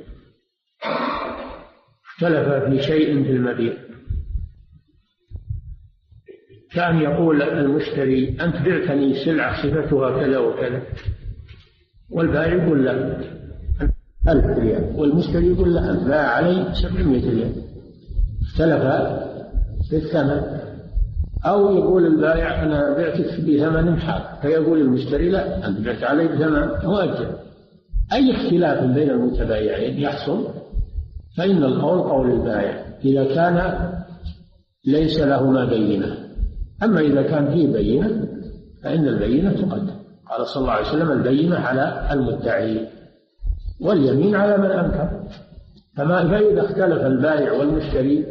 اختلف في شيء في المبيع، كان يقول المشتري: أنت بعتني سلعة صفتها كذا وكذا، والبائع يقول لا ألف ريال، والمشتري يقول لا أنت باع علي سبعمائة ريال، اختلف في الثمن. أو يقول البائع: أنا بعتك بثمن حال، فيقول المشتري: لا أنت بعت علي بثمن مؤجل. أي اختلاف بين المتبايعين يحصل فإن القول قول البائع إذا كان ليس لهما بينة. أما إذا كان فيه بينة فإن البينة تقدم. قال صلى الله عليه وسلم: البينة على المدعي واليمين على من أنكر. فما فإذا اختلف البائع والمشتري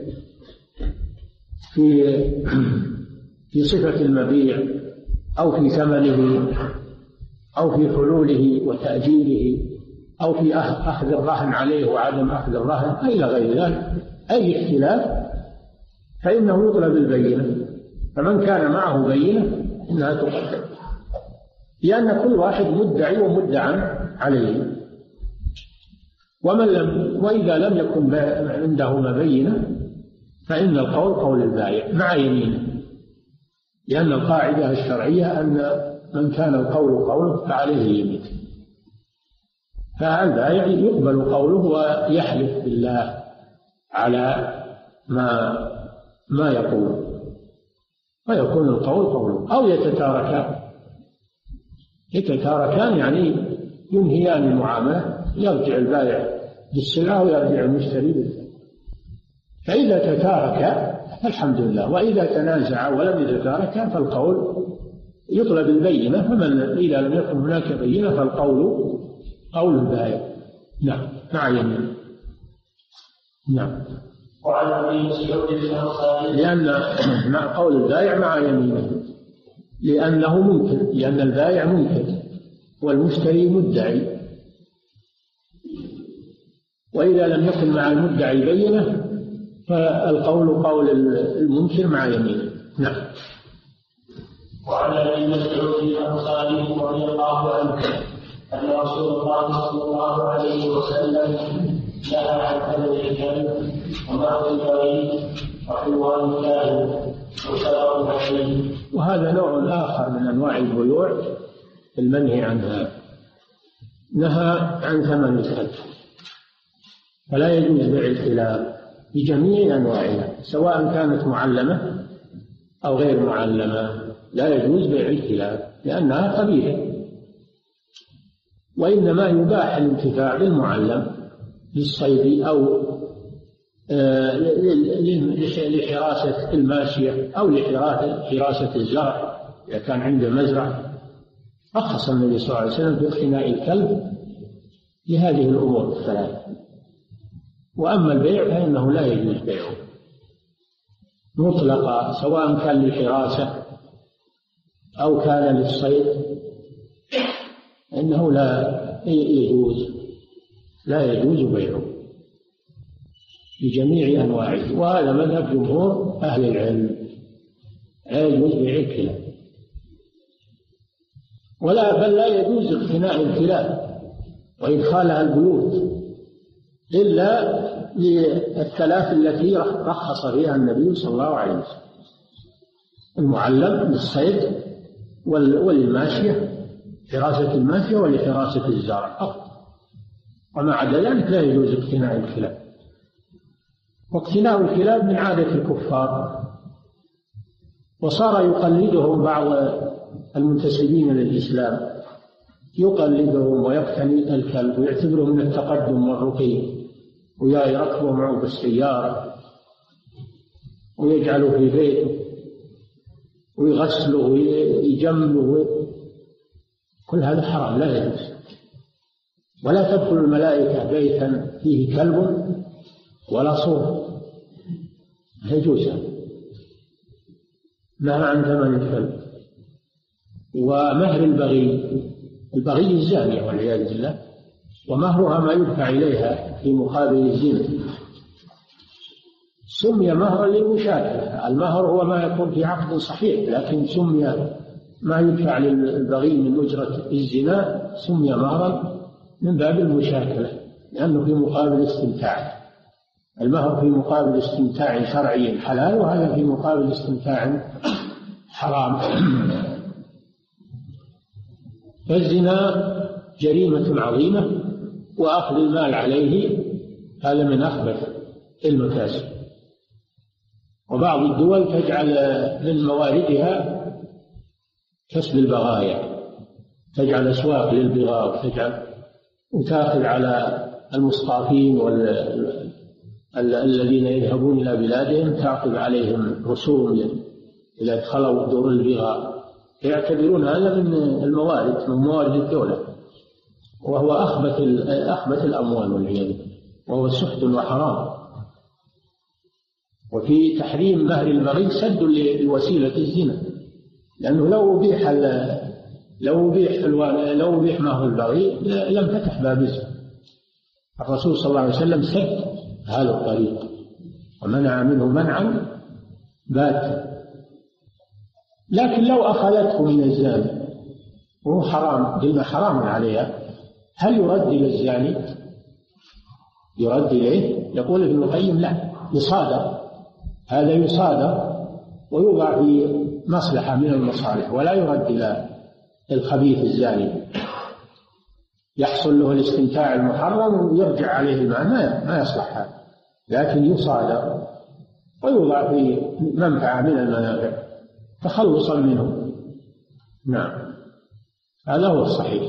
في في صفة المبيع أو في ثمنه أو في حلوله وتأجيله أو في أخذ الرهن عليه وعدم أخذ الرهن إلى غير ذلك، أي اختلاف فإنه يطلب البينة. فمن كان معه بينة إنها تقدم، لأن كل واحد مدعي ومدعى عليه. ومن لم وإذا لم يكن عندهما بينة فإن القول قول البائع مع يمينه، لأن القاعدة الشرعية أن من كان القول قوله فعليه يمين. فالبائع يقبل قوله ويحلف بالله على ما ما يقول، ويكون القول قوله. أو يتتاركان، يتتاركان يعني ينهيان المعاملة، يرجع البائع بالسلعة ويرجع المشتري بالسلعة. فإذا تتاركا فالحمد لله، وإذا تنازعا ولم يتتاركا فالقول يطلب البينة. فمن إذا لم يكن هناك بينة فالقول قول البائع. نعم مع يمين. نعم. وعن ابي مسعود الانصاري لأن مع قول البائع مع يمينه، لأنه ممكن، لأن البائع ممكن والمشتري مدعي، وإذا لم يكن مع المدعي بينة فالقول قول المنكر مع يمينه. نعم. وعن ابي مسعود الانصاري رضي الله عنه ان رسول الله صلى الله عليه وسلم نهى عن ثمن الكلب ومهر البغي وحلوان الكاهن وشراب الحليب. وهذا نوع آخر من أنواع البيوع المنهي عنها. نهى عن ثمن الكلب، فلا يجوز بيع الكلاب بجميع أنواعها سواء كانت معلمة أو غير معلمة، لا يجوز بيع الكلاب لأنها قبيحة. وإنما يباح الانتفاع بالمعلم للصيد أو لحراسة الماشية أو لحراسة الزرع إذا كان عنده مزرعة. رخص النبي صلى الله عليه وسلم في اقتناء الكلب لهذه الأمور الثلاث. وأما البيع فإنه لا يجوز بيعه مطلقا سواء كان للحراسة أو كان للصيد، إنه لا يجوز لا يجوز بيعه بجميع أنواعه. وهذا مذهب جمهور أهل العلم، لا يجوز بيع الكلاب، ولا بل لا يجوز اقتناء الكلاب وإدخالها البيوت إلا للثلاث التي رخص فيها النبي صلى الله عليه وسلم: المعلم للصيد وللماشية، حراسة الماشية ولحراسة الزرع فقط، وما عدا ذلك لا يجوز اقتناء الكلاب. واقتناء الكلاب من عادة الكفار، وصار يقلدهم بعض المنتسبين للإسلام، يقلدهم ويقتني الكلب ويعتبره من التقدم والرقي، ويركبه معه بالسيارة ويجعله في بيته ويغسله ويجمله. كل هذا حرام لا يجوز. ولا تدخل الملائكة بيتا فيه كلب ولا صور، لا يجوز. نهى عن ثمن الكلب. ومهر البغي، البغي الزانية والعياذ بالله، ومهرها ما يدفع إليها في مقابل الزنا، سمي مهرا للمشاكلة. المهر هو ما يكون في عقد صحيح، لكن سمي ما يدفع للبغي من أجرة الزنا سمي مهرا من باب المشاكلة، لأنه في مقابل استمتاع. المهر في مقابل استمتاع شرعي حلال، وهذا في مقابل استمتاع حرام. فالزنا جريمة عظيمة، وأخذ المال عليه هذا من أخبث المكاسب. وبعض الدول تجعل من مواردها كسب البغايا، تجعل أسواق للبغاء، وتجعل وتأخذ على المصطافين والذين يذهبون إلى بلادهم، تأخذ عليهم رسوم إذا دخلوا دور البغاء، يعتبرون هذا من الموارد، من موارد الدولة، وهو أخبث أخبث الأموال والعياذ بالله، وهو سحت وحرام. وفي تحريم مهر البغي سد لوسيلة الزنا، لأنه لو أبيح لو أبيح لو أبيح مهر البغي لم فتح باب الزنا. الرسول صلى الله عليه وسلم سد هذا الطريق ومنع منه منعا بات. لكن لو أخذته من الزاني وهو حرام، قلنا حرام عليها، هل يرد إلى الزاني؟ يرد إليه؟ يقول ابن القيم لا، يصادر، هذا يصادر ويوضع في مصلحة من المصالح، ولا يرد إلى الخبيث الزاني يحصل له الاستمتاع المحرم ويرجع عليه المال، ما يصلح هذا، لكن يصادر ويوضع في منفعة من المنافع تخلصا منه. نعم، هذا هو الصحيح.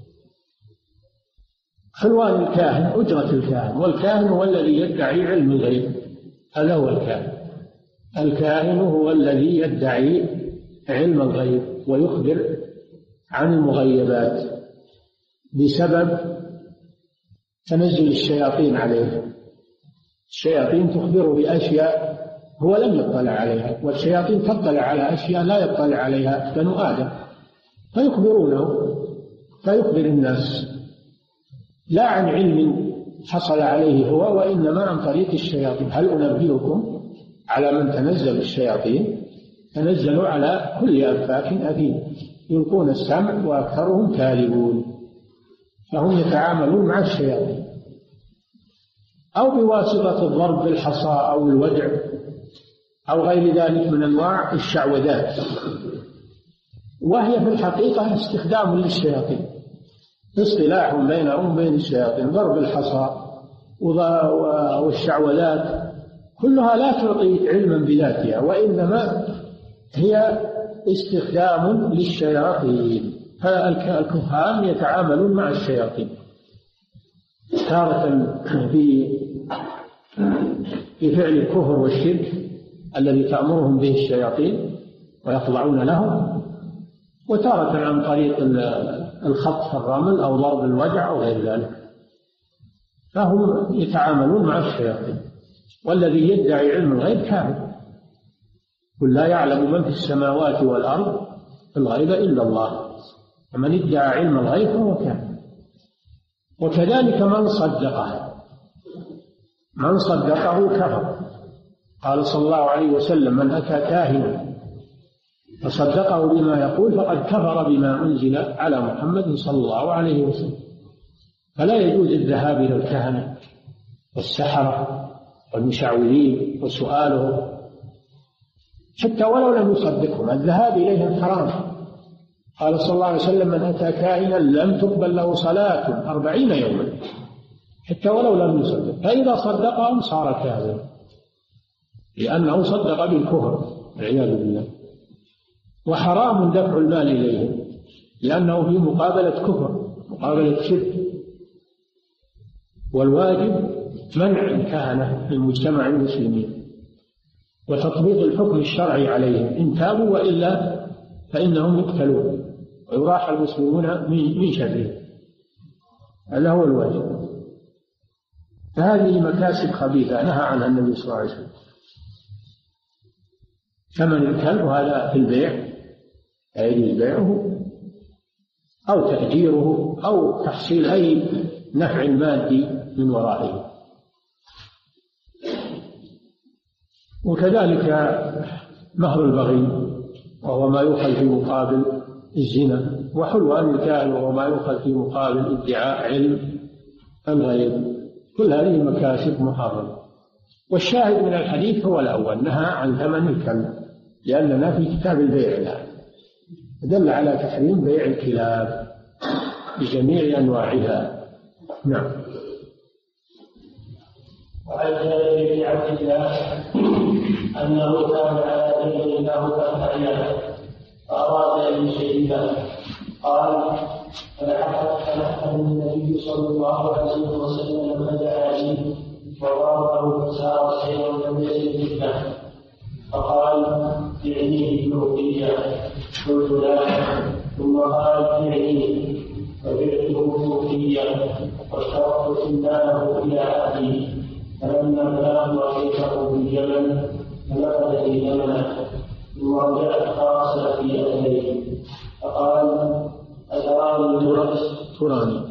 حلوان الكاهن، أجرة الكاهن، والكاهن هو الذي يدعي علم الغيب، هذا هو الكاهن. الكاهن هو الذي يدعي علم الغيب ويخبر عن المغيبات بسبب تنزل الشياطين عليه، الشياطين تخبره بأشياء هو لم يطلع عليها، والشياطين تطلع على أشياء لا يطلع عليها بنو آدم، فيخبرونه فيخبر الناس لا عن علم حصل عليه هو، وإنما عن طريق الشياطين. هل أنبئكم على من تنزل الشياطين؟ تنزلوا على كل أفاك أثيم يلقون السمع وأكثرهم كاذبون. فهم يتعاملون مع الشياطين أو بواسطة الضرب بالحصى أو الودع أو غير ذلك من أنواع الشعوذات، وهي في الحقيقة استخدام للشياطين، اصطلاح بينهم وبين الشياطين. ضرب الحصى والشعوذات كلها لا تعطي علما بذاتها، وإنما هي استخدام للشياطين. فالكهان يتعاملون مع الشياطين تارة في في فعل الكفر والشرك الذي تأمرهم به الشياطين ويخضعون له، وتارة عن طريق الخطف الرمل أو ضرب الوجع أو غير ذلك. فهم يتعاملون مع الشياطين. والذي يدعي علم الغيب كافر، قل لا يعلم من في السماوات والأرض الغيب إلا الله، ومن ادعى علم الغيب فهو كافر. وكذلك من صدقه من صدقه كفر. قال صلى الله عليه وسلم: من أتى كاهنا فصدقه بما يقول فقد كفر بما أنزل على محمد صلى الله عليه وسلم. فلا يجوز الذهاب إلى الكهنة والسحرة والمشعوذين وسؤالهم حتى ولو لم يصدقهم، الذهاب إليهم حرام. قال صلى الله عليه وسلم: من أتى كاهنا لم تقبل له صلاة أربعين يوما حتى ولو لم يصدق، فإذا صدقهم صار كاذبا لأنه صدق بالكفر والعياذ بالله. وحرام دفع المال إليهم لأنه في مقابلة كفر، مقابلة شرك. والواجب منع الكهنة في مجتمع المسلمين وتطبيق الحكم الشرعي عليهم، إن تابوا وإلا فإنهم يقتلون ويراح المسلمون من شرهم. هذا هو الواجب. فهذه مكاسب خبيثة نهى عنها النبي صلى الله عليه وسلم. ثمن الكلب هذا في البيع لا يجوز بيعه أو تأجيره أو تحصيل أي نفع مادي من ورائه. وكذلك مهر البغي وهو ما يؤخذ في مقابل الزنا، وحلوان الكاهن وهو ما يؤخذ في مقابل ادعاء علم الغيب. كل هذه المكاسب محرمة. والشاهد من الحديث هو الأول، نهى عن ثمن الكلب، لأننا في كتاب البيع الآن دل على تحريم بيع الكلاب بجميع أنواعها. نعم. وعن جابر بن عبد الله أنه كان على جبل له فأحياه فأراد أن يشربه، قال: فلحقه النبي صلى الله عليه وسلم فدعا لي وضربه فسار سيرا لم يزل فتنه، فقال: بعنيه بأوقية. قلت: لا. ثم قال: بعنيه، فبعته بأوقية واشترطت سنانه إلى أهلي، فلما بلغت رأيته بالجبل فنفذ لي ثمنه، ثم رجعت خاصة في أهليه فقال: أتراني تراني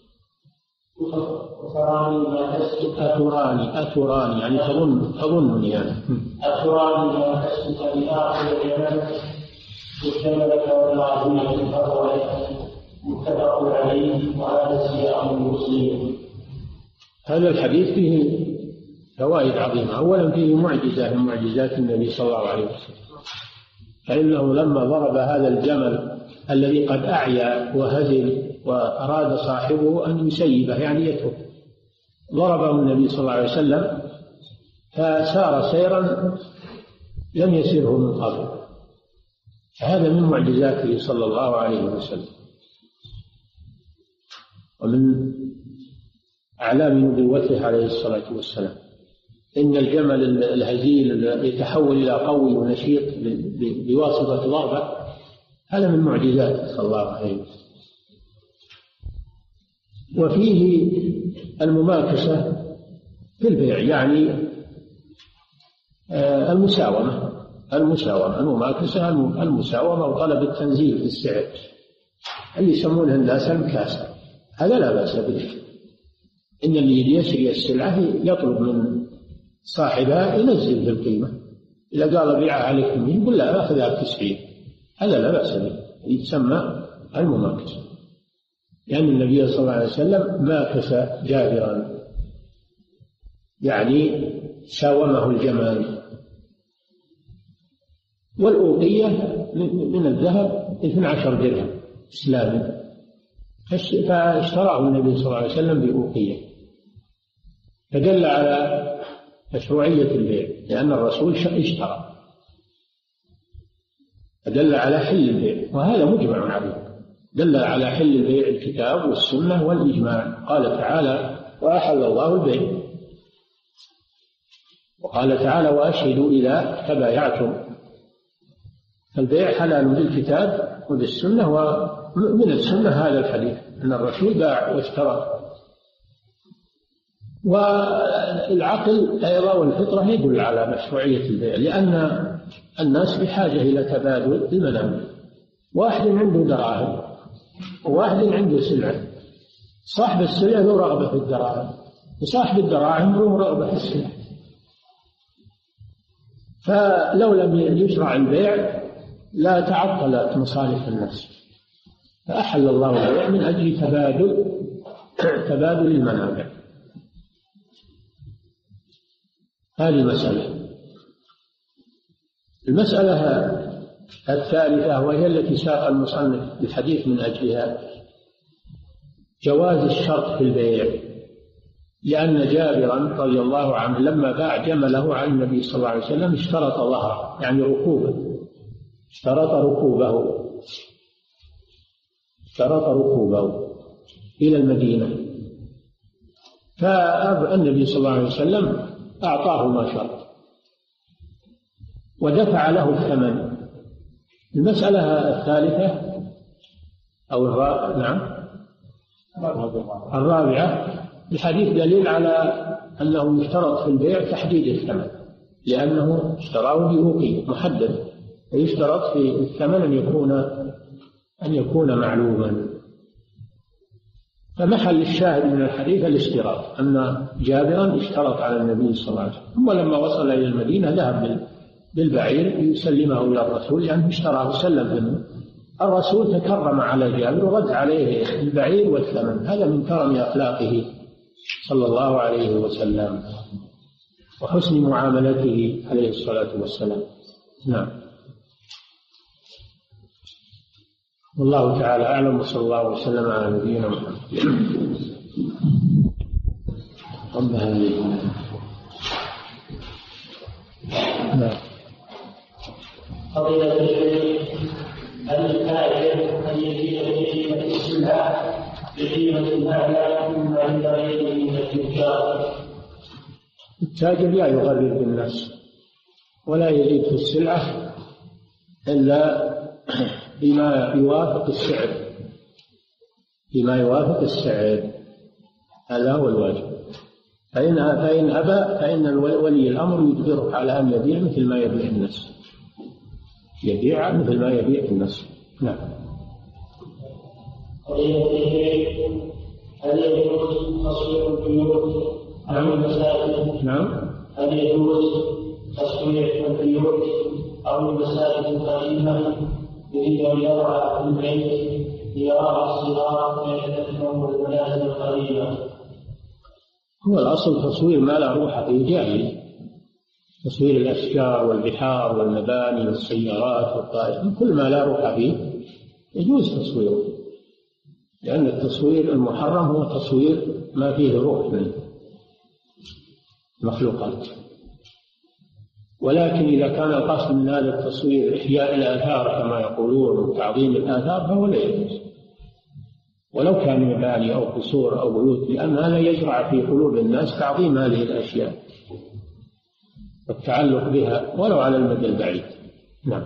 أتراني ما أسلك أتراني أتراني يعني تظن تظنني يعني أتراني ما أسلك بآخر الجبل مشتملك والعظيمة فهو متفق عليه وهذا سياق مسلم. هذا الحديث فيه فوائد عظيمة. أولا فيه معجزة من معجزات النبي صلى الله عليه وسلم، فإنه لما ضرب هذا الجمل الذي قد أعيا وهزل وأراد صاحبه أن يسيبه يعني يترك، ضربه النبي صلى الله عليه وسلم فسار سيرا لم يسره من قبل. هذا من معجزاته صلى الله عليه وسلم ومن أعلام نبوته عليه الصلاة والسلام. إن الجمل الهزيل يتحول إلى قوي ونشيط بواسطة ضربة، هذا من معجزاته صلى الله عليه وسلم. وفيه المماكسة في البيع، يعني المساومة المساومة المماكسة المساومة وطلب التنزيل في السعر اللي يسمونه الناس المكاسة، هذا لا بأس به. إن اللي يشري السلعة يطلب من صاحبها ينزل في القيمة، إذا قال بيعها عليك مين يقول لا أخذها بتسعين، هذا لا بأس به، يتسمى المماكسة. لأن يعني النبي صلى الله عليه وسلم ماكس جابرا، يعني ساومه الجمال. والأوقية من الذهب اثني عشر درهم إسلامي، فاشتراه النبي صلى الله عليه وسلم بأوقية، فدل على مشروعية البيع، لأن الرسول اشترى، فدل على حل البيع، وهذا مجمع عليه، دل على حل البيع الكتاب والسنة والإجماع. قال تعالى: وأحل الله البيع. وقال تعالى: وأشهدوا إذا تبايعتم. البيع حلال بالكتاب وبالسنة، ومن السنة هذا الحديث أن الرسول باع واشترى. والعقل أيضا والفطرة يدل على مشروعية البيع، لأن الناس بحاجة إلى تبادل المنافع، واحد عنده دراهم وواحد عنده سلعة، صاحب السلعة له رغبة في الدراهم وصاحب الدراهم له رغبة في السلعة، فلو لم يشرع البيع لا تعطلت مصالح الناس، فأحل الله البيع من أجل تبادل تبادل المنافع. هذه مسألة. المسألة الثالثة وهي التي ساق المصنف الحديث من أجلها جواز الشرط في البيع، لأن جابرا رضي الله عنه لما باع جمله عن النبي صلى الله عليه وسلم اشترط ظهره، يعني ركوبه، اشترط ركوبه اشترط ركوبه إلى المدينة، فالنبي صلى الله عليه وسلم أعطاه ما شرط ودفع له الثمن. المسألة الثالثة أو الرابعة نعم الرابعة الحديث دليل على أنه يشترط في البيع تحديد الثمن، لأنه اشتراه بأوقية محدد، ويشترط في الثمن أن يكون أن يكون معلوما. فمحل الشاهد من الحديث الاشتراط، أن جابرا اشترط على النبي صلى الله عليه وسلم، ثم لما وصل إلى المدينة ذهب بالبعير يسلمه إلى الرسول، لأنه يعني اشتراه سلم منه. الرسول تكرم على جابر ورد عليه البعير والثمن، هذا من كرم أخلاقه صلى الله عليه وسلم وحسن معاملته عليه الصلاة والسلام. نعم. والله تعالى أعلم، وصلى الله وسلم على نبينا محمد. رب هذه نعم. فضيلة الشيخ، هل التاجر أن يزيد في قيمة السلعة بقيمة أعلى مما عند غيره من التجار؟ التاجر لا يغرر بالناس ولا يزيد في السلعة إلا بما يوافق السعر، بما يوافق السعر، هذا هو الواجب. فإن فإن أبى فإن ولي الأمر يجبره على أن يبيع مثل ما يبيع الناس، يبيع مثل ما يبيع الناس. نعم. هل يجوز تصوير البيوت أو المساجد؟ نعم. هل يجوز تصوير البيوت أو المساجد القديمة يريد أن يضع في البيت ليراها الصغار ويتذكروا المنازل القديمة؟ هو الأصل تصوير ما لا روح فيه جائز، تصوير الأشجار والبحار والمباني والسيارات والطائرات، كل ما لا روح فيه يجوز تصويره، لأن التصوير المحرم هو تصوير ما فيه روح من المخلوقات. ولكن إذا كان القصد من هذا التصوير إحياء الآثار كما يقولون وتعظيم الآثار فهو لا يجوز، ولو كان مباني أو قصور أو بيوت، لأن هذا يزرع في قلوب الناس تعظيم هذه الأشياء والتعلق بها ولو على المدى البعيد. نعم.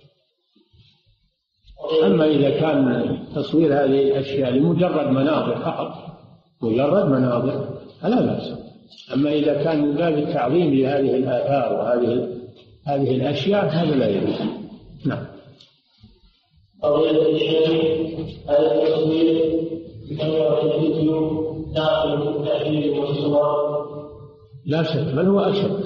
أما إذا كان تصوير هذه الأشياء لمجرد مناظر فقط، مجرد مناظر فلا بأس، أما إذا كان من باب التعظيم لهذه الآثار وهذه هذه الأشياء هذا لا يجوز. نعم. قضية الشيء هذا التصوير بكاميرا الفيديو داخل في التأثير والصور؟ لا شك، بل هو أشد،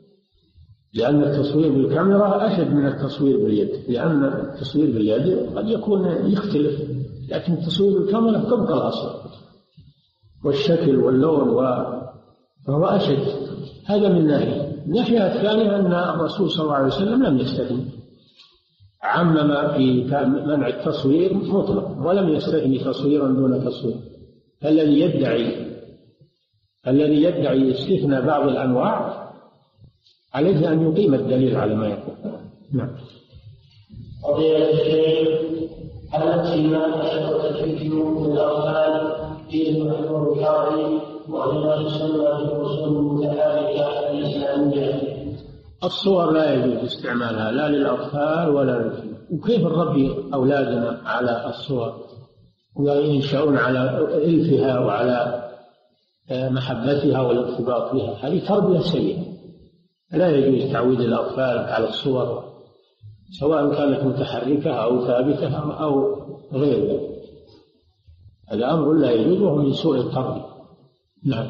لأن التصوير بالكاميرا أشد من التصوير باليد، لأن التصوير باليد قد يكون يختلف، لكن التصوير بالكاميرا تبقى الأصل والشكل واللون وهو أشد. هذا من ناحية. الناحية الثانية أن الرسول صلى الله عليه وسلم لم يستثني، عمم في منع التصوير مطلق ولم يستثني تصويرا دون تصوير. الذي يدعي الذي يدعي استثناء بعض الأنواع عليه أن يقيم الدليل على ما يقول. نعم. قضية الشيخ هل السماء أشرة الفيديو من الأطفال في المحظور الشرعي وهي تسمى بالرسوم المتحركة الإسلامية؟ الصور لا يجوز استعمالها لا للأطفال ولا للكبار. وكيف نربي أولادنا على الصور وينشأون على إلفها وعلى محبتها والارتباط بها؟ هذه تربية سيئة. لا يجوز تعويد الأطفال على الصور سواء كانت متحركة أو ثابتة أو غير ذلك. هذا أمر لا يجوز وهو من سوء التربية. نعم.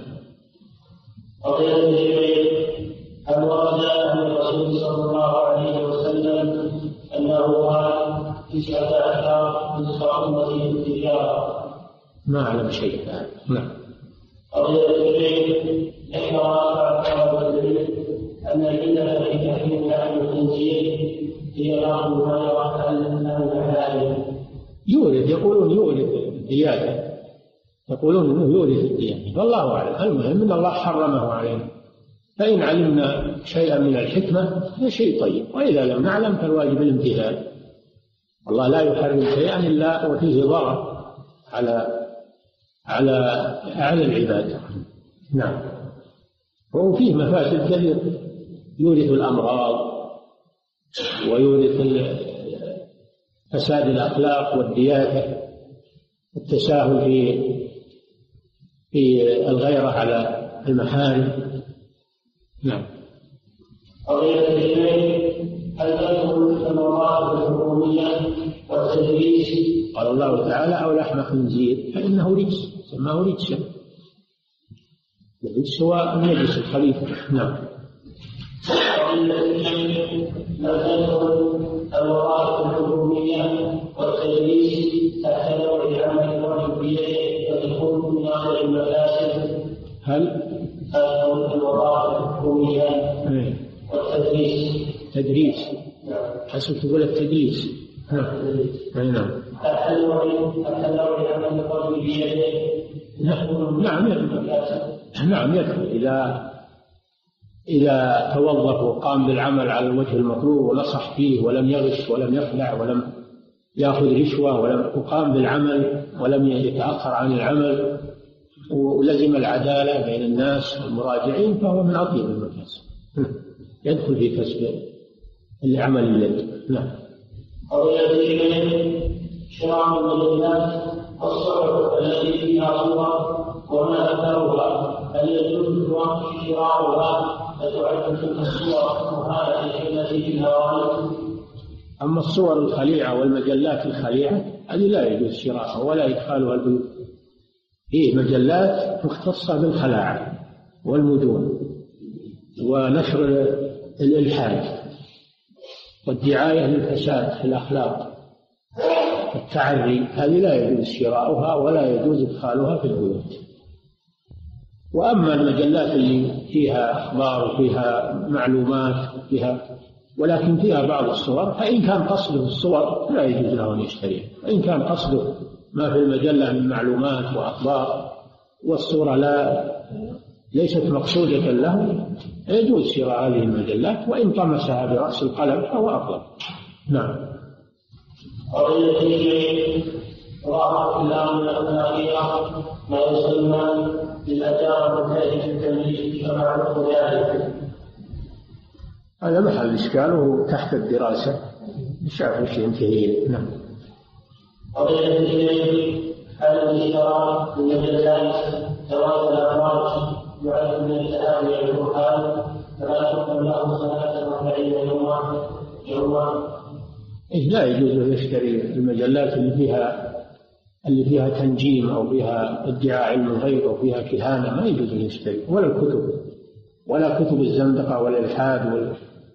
قضية الشيء هل ورد عن الرسول صلى الله عليه وسلم أنه قال تسعة أشهر نصف أمتي التجارة؟ ما أعلم شيء. نعم. قضية الشيء إحدى أربعة الدليل أن العلة في تحريم لحم الخنزير هي بعض ما يرى الحلال. يورد يقولون يورد الديانة، يقولون أنه يورد الديانة، والله أعلم. المهم أن الله حرمه علينا، فإن علمنا شيئا من الحكمة فشيء طيب، وإذا لم نعلم فالواجب الامتثال. والله لا يحرم شيئا إلا وفيه ضرر على على على العباد. نعم. وفيه مفاسد كثيرة، يورث الأمراض ويورث فساد الأخلاق والدياثة، التساهل في في الغيرة على المحارم. نعم. قضية الشيء هل تدخل الثمرات الحكومية والتدريس؟ قال الله تعالى أو لحم خنزير فإنه رجس، سماه رجسا. الرجس هو النجس الخليفة. نعم. قضية الشيء هل تدخل الثمرات الحكومية والتدريس تحت نوع عمل الرجل بيده وتكون من أغلب المفاسد؟ هل تدخل الوظائف الحكومية والتدريس؟ تدريس حسب تقول التدريس. نعم. تحت نوع عمل الرجل بيده. نعم يدخل. نعم يدخل إذا إذا توظف وقام بالعمل على الوجه المطلوب ونصح فيه ولم يغش ولم يخدع ولم يأخذ رشوة ولم وقام بالعمل ولم يتأخر عن العمل ولزم العدالة بين الناس والمراجعين فهو من أطيب المكاسب، يدخل في كسب العمل الذي. نعم. قضية الشيء شراء المجلات والصحف التي فيها صور وما أثرها، هل يجوز شراؤها فتعد تلك الصور وهذه التي فيها غالب؟ أما الصور الخليعة والمجلات الخليعة هذه لا يجوز شراءها ولا إدخالها البيوت. هي مجلات مختصة بالخلاعة والمدون ونشر الإلحاد والدعاية للفساد في الأخلاق والتعري، هذه لا يجوز شراؤها ولا يجوز إدخالها في البيوت. وأما المجلات اللي فيها أخبار وفيها معلومات فيها ولكن فيها بعض الصور، فإن كان قصده الصور لا يجوز له أن يشتريها، وإن كان قصده ما في المجلة من معلومات وأخبار والصورة لا ليست مقصودة له يجوز شراء هذه المجلات، وإن طمسها برأس القلم فهو أفضل. نعم. قضية الشيء ظهر في الآونة الأخيرة ما يسمى بالأجار والتأليف التمييز فمعروف ذلك. هذا محل إشكاله تحت الدراسة شاف شيء انتهي. نعم. قضية الشيء هل الاشتراك بالمجلات ذوات الأمراض يعد من يشتري المجلات اللي فيها اللي فيها تنجيم أو فيها ادعاء علم الغيب أو فيها كهانة، ما يجوز أن يشتري، ولا الكتب ولا كتب الزندقة ولا الإلحاد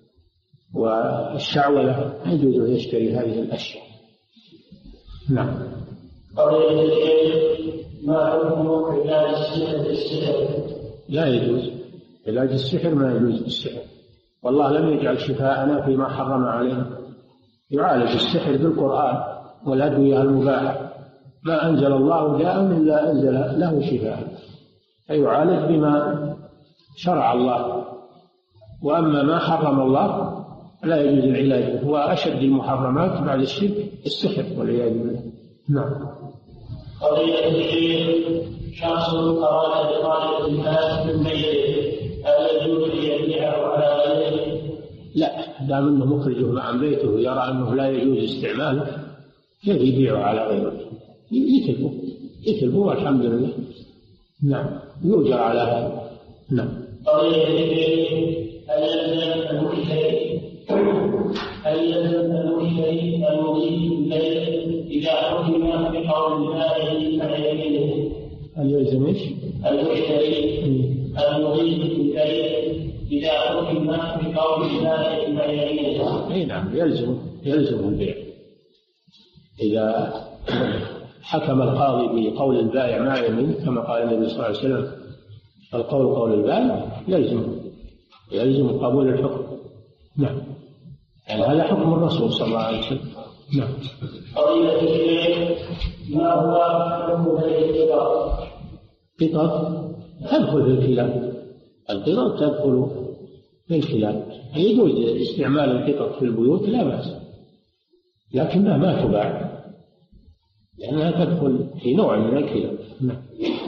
والشعوذة، ما يجوز أن يشتري هذه الأشياء. نعم. قضية الشيخ ما حكم علاج السحر بالسحر؟ لا يجوز علاج السحر، ما يجوز بالسحر، والله لم يجعل شفاءنا فيما حرم علينا. يعالج السحر بالقرآن والأدوية المباحة، ما أنزل الله داء إلا أنزل له شفاء، فيعالج بما شرع الله. وأما ما حرم الله لا يجوز العلاج به، هو أشد المحرمات بعد الشرك السحر والعياذ بالله. نعم. قضية الشيخ شخص أراد إخراج الناس من بيته، هل يجوز أن يبيعه على غيره؟ لا، دام أنه مخرجه عن بيته ويرى أنه لا يجوز استعماله كيف يبيعه على غيره؟ يتلبه يتلبه والحمد لله. نعم، يؤجر على هذا. نعم. قضية الشيخ هل يلزم المشتري هل يلزم المشتري المضيف الليل إذا حكم بقول الله عن يمينه؟ هل يلزم ايش؟ المشتري المضيف الليل إذا حكم بقول الله عن يمينه؟ اي نعم، يلزم يلزم البيع. إذا حكم القاضي بقول البائع مع يمين كما قال النبي صلى الله عليه وسلم القول قول البائع، يلزم يلزم قبول الحكم. نعم، يعني هذا حكم الرسول صلى الله عليه وسلم. نعم. قضية الشيخ ما هو حكم بيع القطط؟ قطط تدخل في الكلاب، القطط تدخل في الكلاب، يجوز استعمال القطط في البيوت لا بأس، لكنها ما تباع لأنها تدخل في نوع من الكلاب. نعم.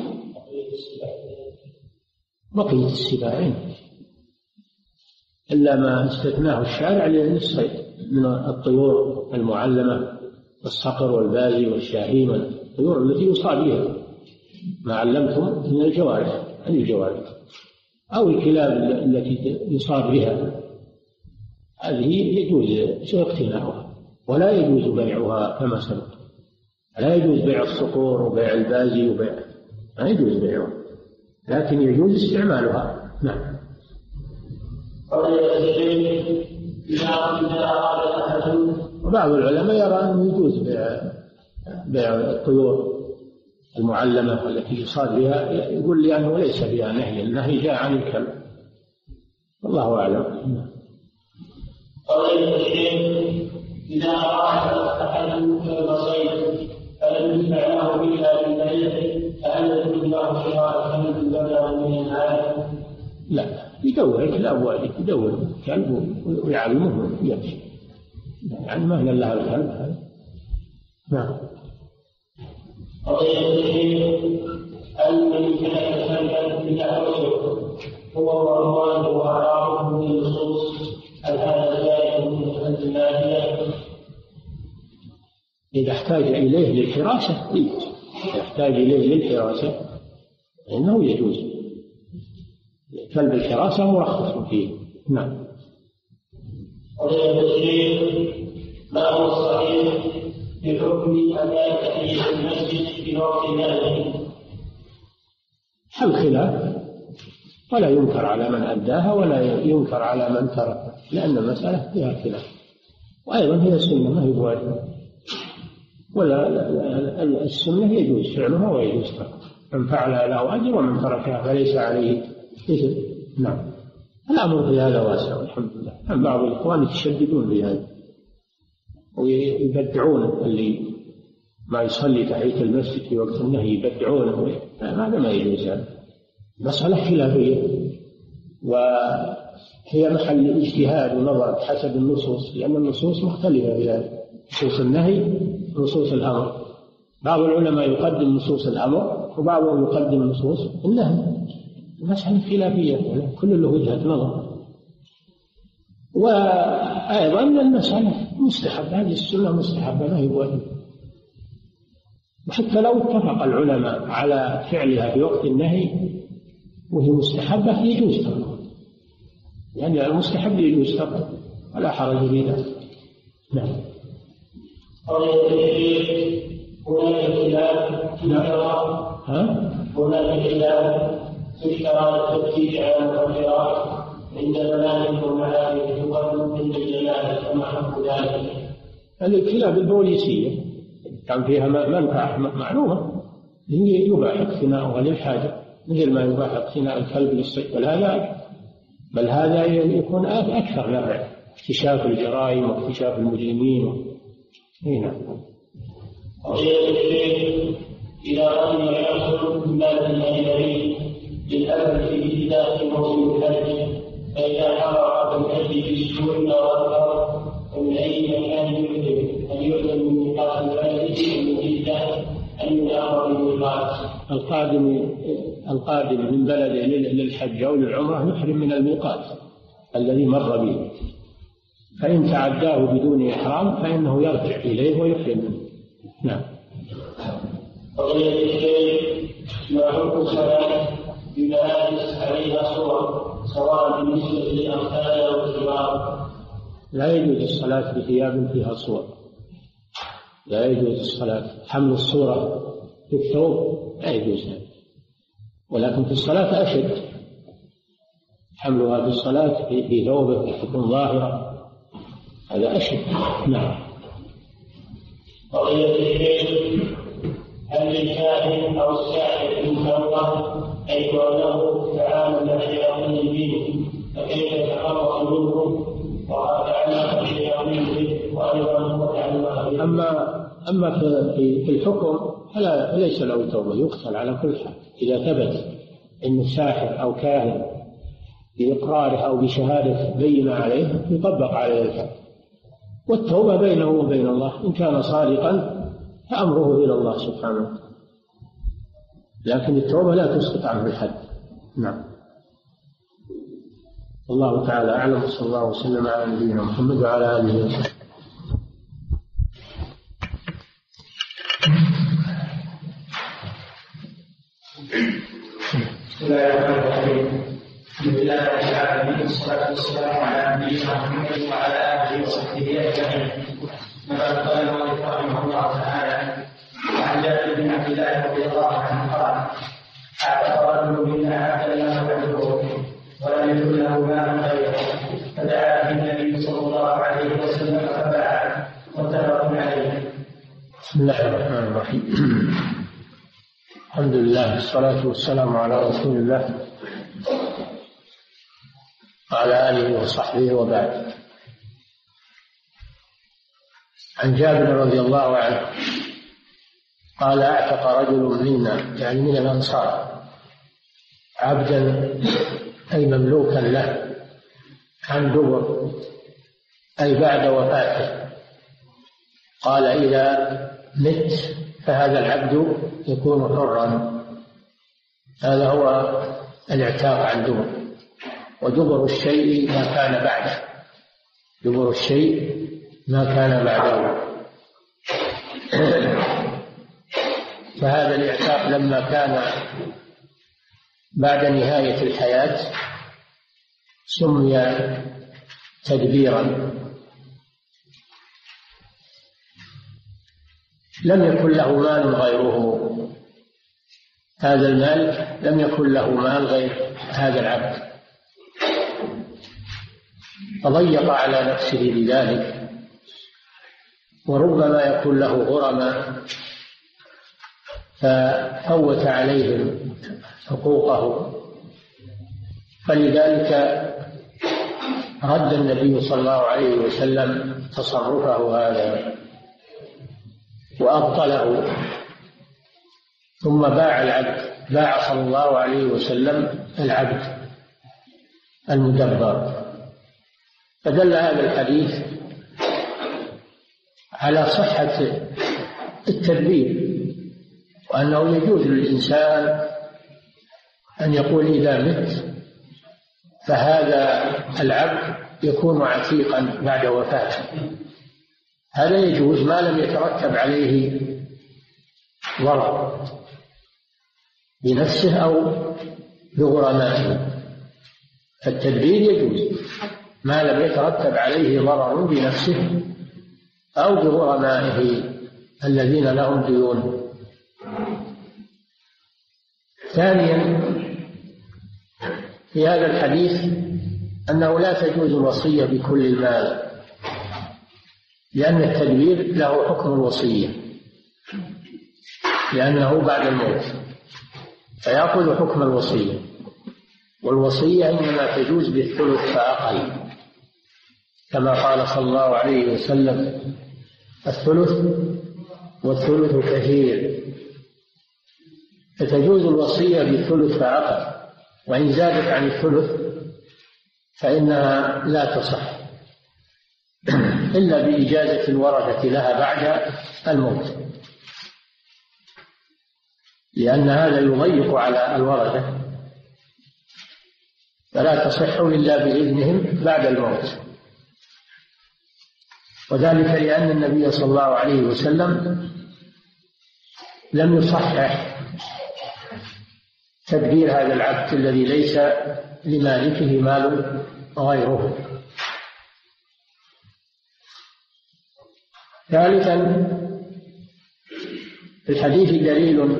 بقية السباعين إلا ما استثناه الشارع للصيد من الطيور المعلمة، الصقر والبازي والشاهين، الطيور التي يصاب بها ما علمتم من الجوارح عن الجوارح، أو الكلاب التي يصاب بها، هذه يجوز اقتناؤها ولا يجوز بيعها كما سبق. لا يجوز بيع الصقور وبيع البازي وبيع، ما يجوز بيعها، لكن يجوز استعمالها. نعم. وبعض العلماء يرى أنه يجوز بيع بيع الطيور المعلمة التي يصاد بها، يقول لي أنه ليس بها نهي، النهي جاء عن الكلب، والله أعلم. قضية الشيخ إذا أراد أحد البصير فلم يسمع له إلا بالبيت فهل يجوز له شراء الكلب بدلا من هذا؟ لا، يدور الكلاب والد يدور كلب ويعلمه يمشي، يعني ما هي لها الكلب. نعم. قضية الشيخ هل من كان كلبا بتحوشه هو وعنوانه وأعراضه من النصوص، هل هذا زائد من النافية؟ إذا احتاج إليه للحراسة يجوز، يحتاج إليه للحراسة إنه يجوز، كلب الحراسة مرخص فيه. نعم. قضية الشيخ ما هو الصحيح بحكم أداء تحية المسجد في وقت النهي؟ الخلاف، ولا ينكر على من أداها ولا ينكر على من تركها، لأن المسألة فيها خلاف، وأيضا هي السنة ما هي بواجب، ولا السنة يجوز فعلها ويجوز تركها، من فعلها له أجر ومن تركها فليس عليه إثم. نعم. الأمر في هذا واسع والحمد لله. عن بعض الإخوان يتشددون بهذا ويبدعون اللي ما يصلي تحية المسجد في وقت النهي، يبدعونه، هذا ما يجوز. هذا مسألة خلافية وهي محل اجتهاد ونظر حسب النصوص، لأن النصوص مختلفة في هذا، نصوص النهي ونصوص الأمر. بعض العلماء يقدم نصوص الأمر وبعضهم يقدم نصوص النهي، مسألة خلافية كل له وجهة نظر. وأيضا المسألة مستحبة، هذه السنة مستحبة ما هي واجب، وحتى لو اتفق العلماء على فعلها في وقت النهي وهي مستحبة يجوز تركها، يعني المستحب يجوز تركها ولا حرج في ذلك. نعم. هناك خلاف هناك خلاف في اشتراط التفتيش على المخدرات عند بنات ومعارف الدول عند الجنائز وما حق ذلك. هذه الكلاب البوليسية كان فيها منفعة معلومة يباح اقتناؤها للحاجة مثل ما يباح اقتناء الكلب للصيد، بل هذا بل هذا يكون أكثر نفع، اكتشاف الجرائم واكتشاف المجرمين. هنا إذا رأي يحصل من مال الأجنبي للأمر في ابتداء موسم الحج، فإذا حضر الحج في الشهور والأربع ومن أي مكان يؤذن أن يؤذن من ميقات البلد ومن جدة أن ينامر بالميقات. القادم القادم من بلده للحج أو للعمرة يحرم من الميقات الذي مر به، فإن تعداه بدون إحرام فإنه يرجع إليه ويحرم منه. نعم. قضية الشيء ما حكم الصلاة بملابس عليها صور سواء بالنسبة للأطفال أو الكبار؟ لا يجوز الصلاة بثياب فيها صور، لا يجوز الصلاة حمل الصورة في الثوب لا يجوز هذا، ولكن في الصلاة أشد، حملها في الصلاة في ثوبه تكون ظاهرة هذا أشد. نعم. قضية الشيء هل للكاهن أو الساحر من خلقه أي كونه تعامل مع شياطين الجن فكيف يتخلص منه وتعلق بشياطين الجن وأيضا وتعلق؟ أما أما في الحكم فلا ليس له توبة، يقتل على كل حال إذا ثبت أن ساحر أو كاهن بإقراره أو بشهادة بينة عليه يطبق عليه الحد، والتوبة بينه وبين الله، إن كان صادقا فأمره إلى الله سبحانه وتعالى، لكن التوبة لا تسقط عنه الحد. نعم. الله تعالى أعلم، صلى الله وسلم على نبينا محمد وعلى آله وصحبه. بسم الله الرحمن الرحيم. الحمد لله رب العالمين والصلاة والسلام على نبينا محمد وعلى آله وصحبه أجمعين. قال المؤلف رحمه الله تعالى: وعن جابر بن عبد الله رضي الله عنه قال: أعتق رجل منا عبدا له عذره ولم يكن له مال غيره، فدعا به النبي صلى الله عليه وسلم فباعه متفق عليه. بسم الله الرحمن الرحيم. الحمد لله والصلاة والسلام على رسول الله وعلى آله وصحبه وبعد. عن جابر رضي الله عنه قال: أعتق رجل منا، يعني من الأنصار، عبدا أي مملوكا له عن دبر أي بعد وفاته. قال: إذا مت فهذا العبد يكون حرا. هذا هو الاعتاق عن دبر، ودبر الشيء ما كان بعده، دبر الشيء ما كان بعده. فهذا الاعتاق لما كان بعد نهاية الحياة سمي تدبيرا. لم يكن له مال غيره، هذا المال لم يكن له مال غير هذا العبد، فضيق على نفسه بذلك، وربما يكون له غرما ففوت عليهم حقوقه، فلذلك رد النبي صلى الله عليه وسلم تصرفه هذا وأبطله، ثم باع العبد، باع صلى الله عليه وسلم العبد المدبر. فدل هذا الحديث على صحة التدبير، وأنه يجوز للإنسان أن يقول إذا مت فهذا العبد يكون عتيقا بعد وفاته. هذا يجوز ما لم يترتب عليه ضرر بنفسه أو بغرمائه، فالتدبير يجوز ما لم يترتب عليه ضرر بنفسه أو بغرمائه الذين لهم ديون. ثانيا في هذا الحديث أنه لا تجوز الوصية بكل المال، لأن التدبير له حكم الوصية، لأنه بعد الموت فيأخذ حكم الوصية، والوصية إنما تجوز بالثلث فأقل، كما قال صلى الله عليه وسلم: الثلث والثلث كثير. فتجوز الوصية بالثلث فأقل، وإن زادت عن الثلث فإنها لا تصح إلا بإجازة الورثة لها بعد الموت، لأن هذا يضيق على الورثة، فلا تصح إلا بإذنهم بعد الموت. وذلك لأن النبي صلى الله عليه وسلم لم يصحح تدبير هذا العبد الذي ليس لمالكه مال غيره. ثالثا في الحديث دليل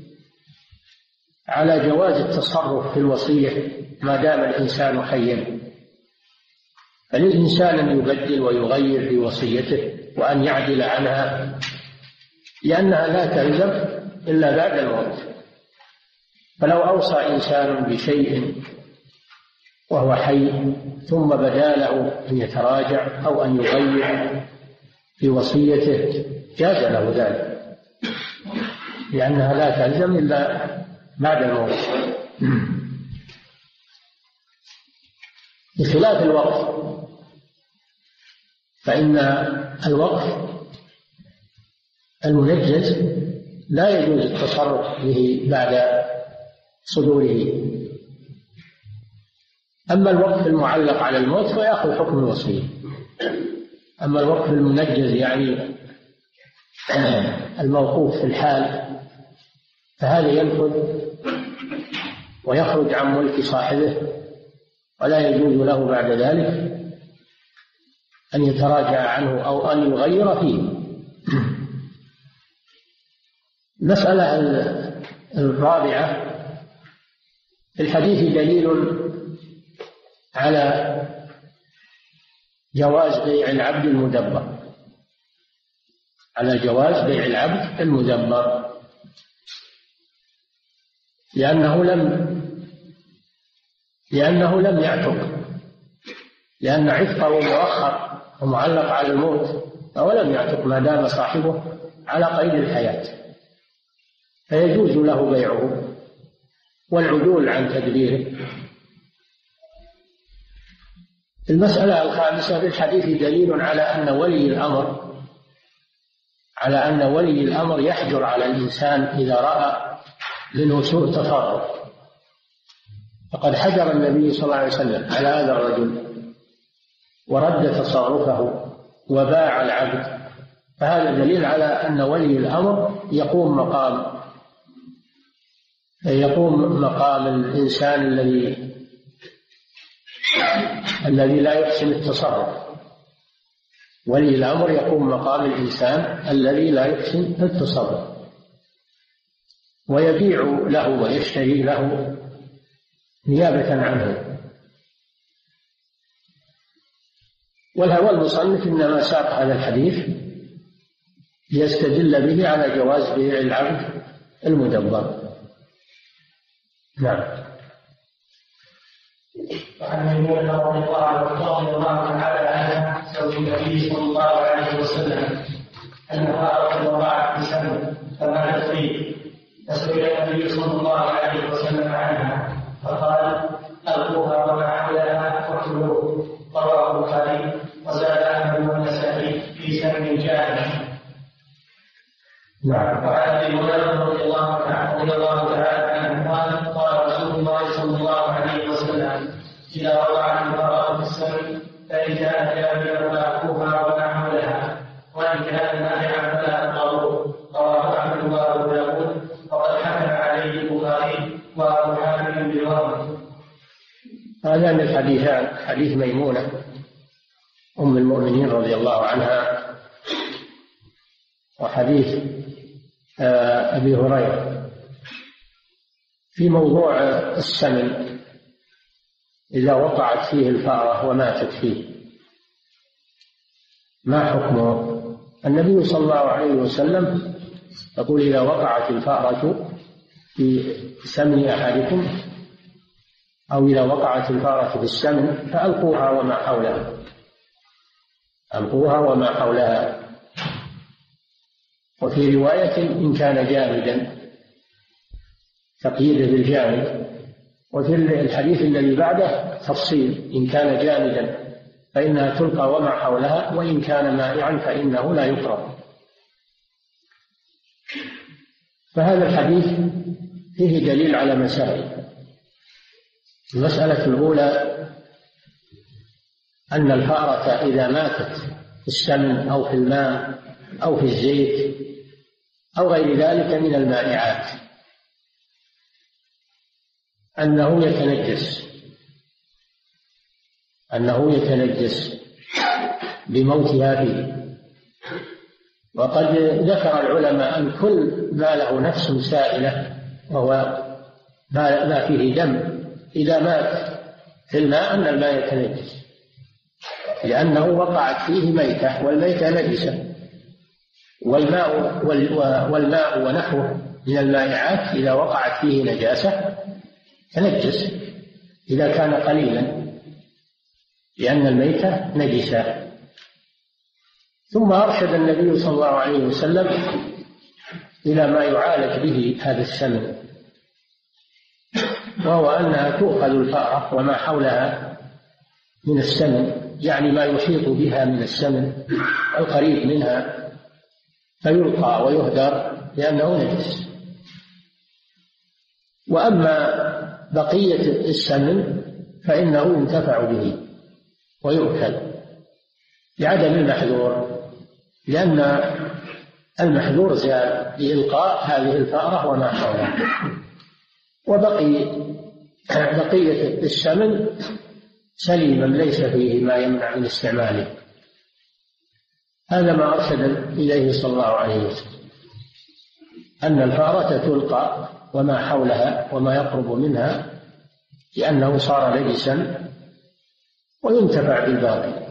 على جواز التصرف في الوصية ما دام الإنسان حيا، فللإنسان أن يبدل ويغير في وصيته وأن يعدل عنها، لأنها لا تلزم إلا بعد الموت. فلو أوصى إنسان بشيء وهو حي ثم بدا له أن يتراجع أو أن يغير في وصيته جاز له ذلك، لأنها لا تلزم إلا بعد الموت. بخلاف الوقف، فإن الوقف المنجز لا يجوز التصرف به بعد صدوره. أما الوقف المعلق على الموت فيأخذ حكم الوصية. أما الوقف المنجز يعني الموقوف في الحال فهذا ينفذ ويخرج عن ملك صاحبه، ولا يجوز له بعد ذلك أن يتراجع عنه أو أن يغير فيه. المسألة الرابعة في الحديث دليل على جواز بيع العبد المدبر، على جواز بيع العبد المدبر، لأنه لم لأنه لم يعتق، لأن عتقه مؤخر ومعلق على الموت، فهو لم يعتق ما دام صاحبه على قيد الحياة، فيجوز له بيعه والعدول عن تدبيره. المسألة الخامسة في الحديث دليل على أن ولي الأمر على أن ولي الأمر يحجر على الإنسان إذا رأى منه سوء تصرف، فقد حجر النبي صلى الله عليه وسلم على هذا الرجل ورد تصرفه وباع العبد، فهذا دليل على أن ولي الأمر يقوم مقام يقوم مقام الإنسان الذي الذي لا يحسن التصرف. ولي الأمر يقوم مقام الإنسان الذي لا يحسن التصرف، ويبيع له ويشتري له نيابة عنه. والهوى المصنف إنما ساق هذا الحديث ليستدل به على جواز بيع العبد المدبر. نعم. وعن ميمونة رضي الله تعالى عنها زوج النبي صلى الله عليه وسلم أنها أرض وضعت بسنة فماتت فيه، فسئل النبي صلى الله عليه وسلم عنها فقال: ألقوها وما حولها واقتلوه. رواه البخاري وزاد أحمد والنسائي في سن جاهل. نعم. وعن ابي هريره رضي الله تعالى عنه قال: قال رسول الله صلى الله عليه وسلم: إذا وضعت المرأة في السن فإن كانت جابرا فألقوها وما حولها، وإن كان نافعا فلا تقربوه. رواه أحمد وأبو داود وقد حكم عليه البخاري وأبو حاتم بالوهم. هذان الحديثان حديث ميمونة أم المؤمنين رضي الله عنها وحديث أبي هريرة في موضوع السمن إذا وقعت فيه الفأرة وماتت فيه ما حكمه؟ النبي صلى الله عليه وسلم يقول إذا وقعت الفأرة في سمن أحدكم أو إذا وقعت الفأرة في السمن فألقوها وما حولها ألقوها وما حولها. وفي رواية إن كان جامدا تقييده بالجامد. وفي الحديث الذي بعده تفصيل إن كان جامدا فإنها تلقى وما حولها وإن كان مائعا فإنه لا يقرب. فهذا الحديث فيه دليل على مسائل. المسألة الأولى أن الفأرة إذا ماتت في السمن أو في الماء أو في الزيت أو غير ذلك من المائعات أنه يتنجس أنه يتنجس بموتها فيه. وقد ذكر العلماء أن كل ما له نفس سائلة وهو ما فيه دم إذا مات في الماء أن الماء يتنجس لأنه وقعت فيه ميتة والميتة نجسة. والماء والماء ونحوه من المائعات إذا وقعت فيه نجاسة تنجس إذا كان قليلا لأن الميتة نجسة. ثم أرشد النبي صلى الله عليه وسلم إلى ما يعالج به هذا السمن، وهو أنها تؤخذ الفأرة وما حولها من السمن، يعني ما يحيط بها من السمن القريب منها، فيلقى ويهدر لأنه نجس. وأما بقية السمن فإنه ينتفع به ويؤكل لعدم المحذور، لأن المحذور زال بإلقاء هذه الفأرة وما حولها. وبقي بقية السمن سليما ليس فيه ما يمنع من استعماله. هذا ما أرشد إليه صلى الله عليه وسلم، أن الفأرة تلقى وما حولها وما يقرب منها لأنه صار نجسا وينتفع بالباقي.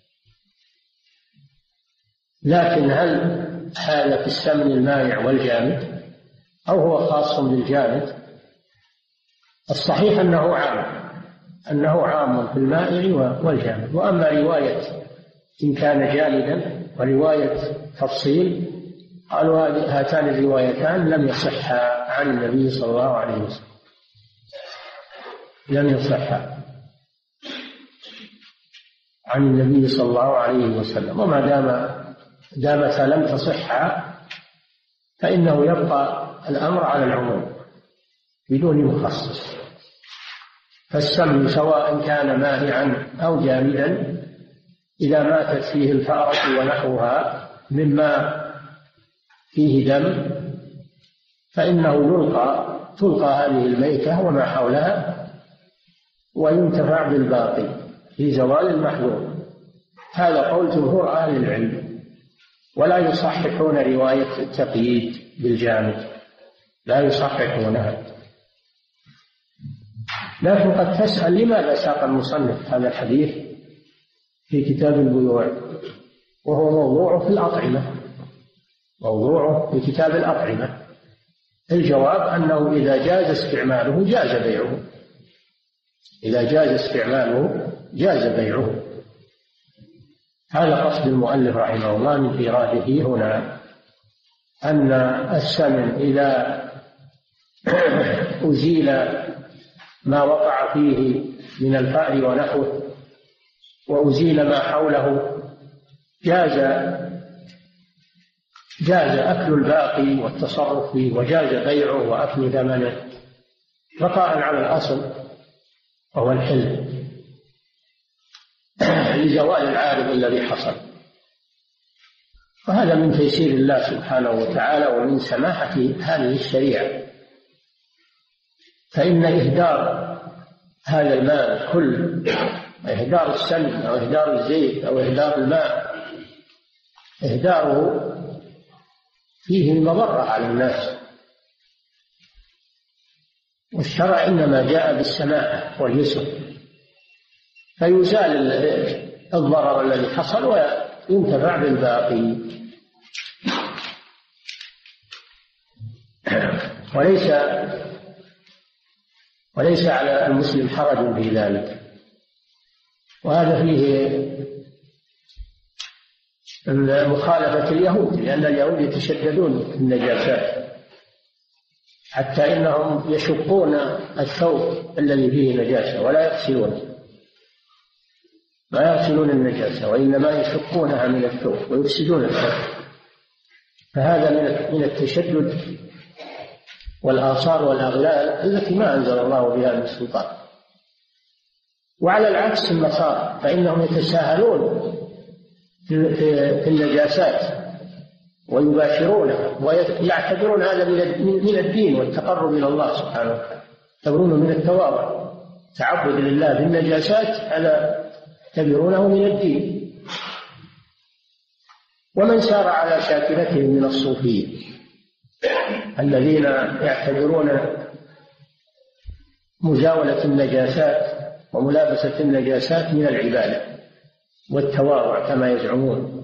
لكن هل هذا في السمن المائع والجامد أو هو خاص بالجامد؟ الصحيح أنه عام أنه عام في المائع والجامد. وأما رواية إن كان جامدا ورواية تفصيل قالوا هاتان الروايتان لم يصحا عن النبي صلى الله عليه وسلم، لم يصحا عن النبي صلى الله عليه وسلم. وما دام دامتا لم تصحا فإنه يبقى الأمر على العموم بدون مخصص. فالسمن سواء كان مائعا أو جامدا إذا ماتت فيه الفأرة ونحوها مما فيه دم فإنه يلقى تلقى هذه الميتة وما حولها وينتفع بالباقي في زوال المحذور. هذا قول جمهور أهل العلم، ولا يصححون رواية التقييد بالجامد، لا يصححونها. لكن قد تسأل لماذا ساق المصنف هذا الحديث في كتاب البيوع وهو موضوعه في الأطعمة، موضوعه في كتاب الأطعمة. الجواب أنه إذا جاز استعماله جاز بيعه، إذا جاز استعماله جاز بيعه. هذا قصد المؤلف رحمه الله من إيراده هنا، أن السمن إذا أزيل ما وقع فيه من الفأر ونحوه وأزيل ما حوله جاز جاز أكل الباقي والتصرف فيه، وجاز بيعه وأكل ثمنه بقاء على الأصل وهو الحل لزوال العارض الذي حصل. وهذا من تيسير الله سبحانه وتعالى ومن سماحة هذه الشريعة. فإن إهدار هذا الماء كل إهدار السمن أو إهدار الزيت أو إهدار الماء إهداره فيه مضرة على الناس. والشرع إنما جاء بالسماحة واليسر، فيزال الضرر الذي حصل وينتفع بالباقي. وليس وليس على المسلم حرج في ذلك. وهذا فيه مخالفة اليهود، لأن اليهود يتشددون في النجاسات حتى إنهم يشقون الثوب الذي فيه نجاسة ولا يغسلونه، ما يغسلون النجاسة وإنما يشقونها من الثوب ويفسدون الثوب. فهذا من التشدد والآثار والأغلال التي ما أنزل الله بها من سلطان. وعلى العكس النصارى فإنهم يتساهلون في النجاسات ويباشرونها ويعتبرون هذا من الدين والتقرب إلى الله سبحانه وتعالى، يعتبرونه من التواضع، تعبد لله بالنجاسات هذا يعتبرونه من الدين. ومن سار على شاكلتهم من الصوفية الذين يعتبرون مزاولة النجاسات وملابسة النجاسات من العبادة والتواضع كما يزعمون،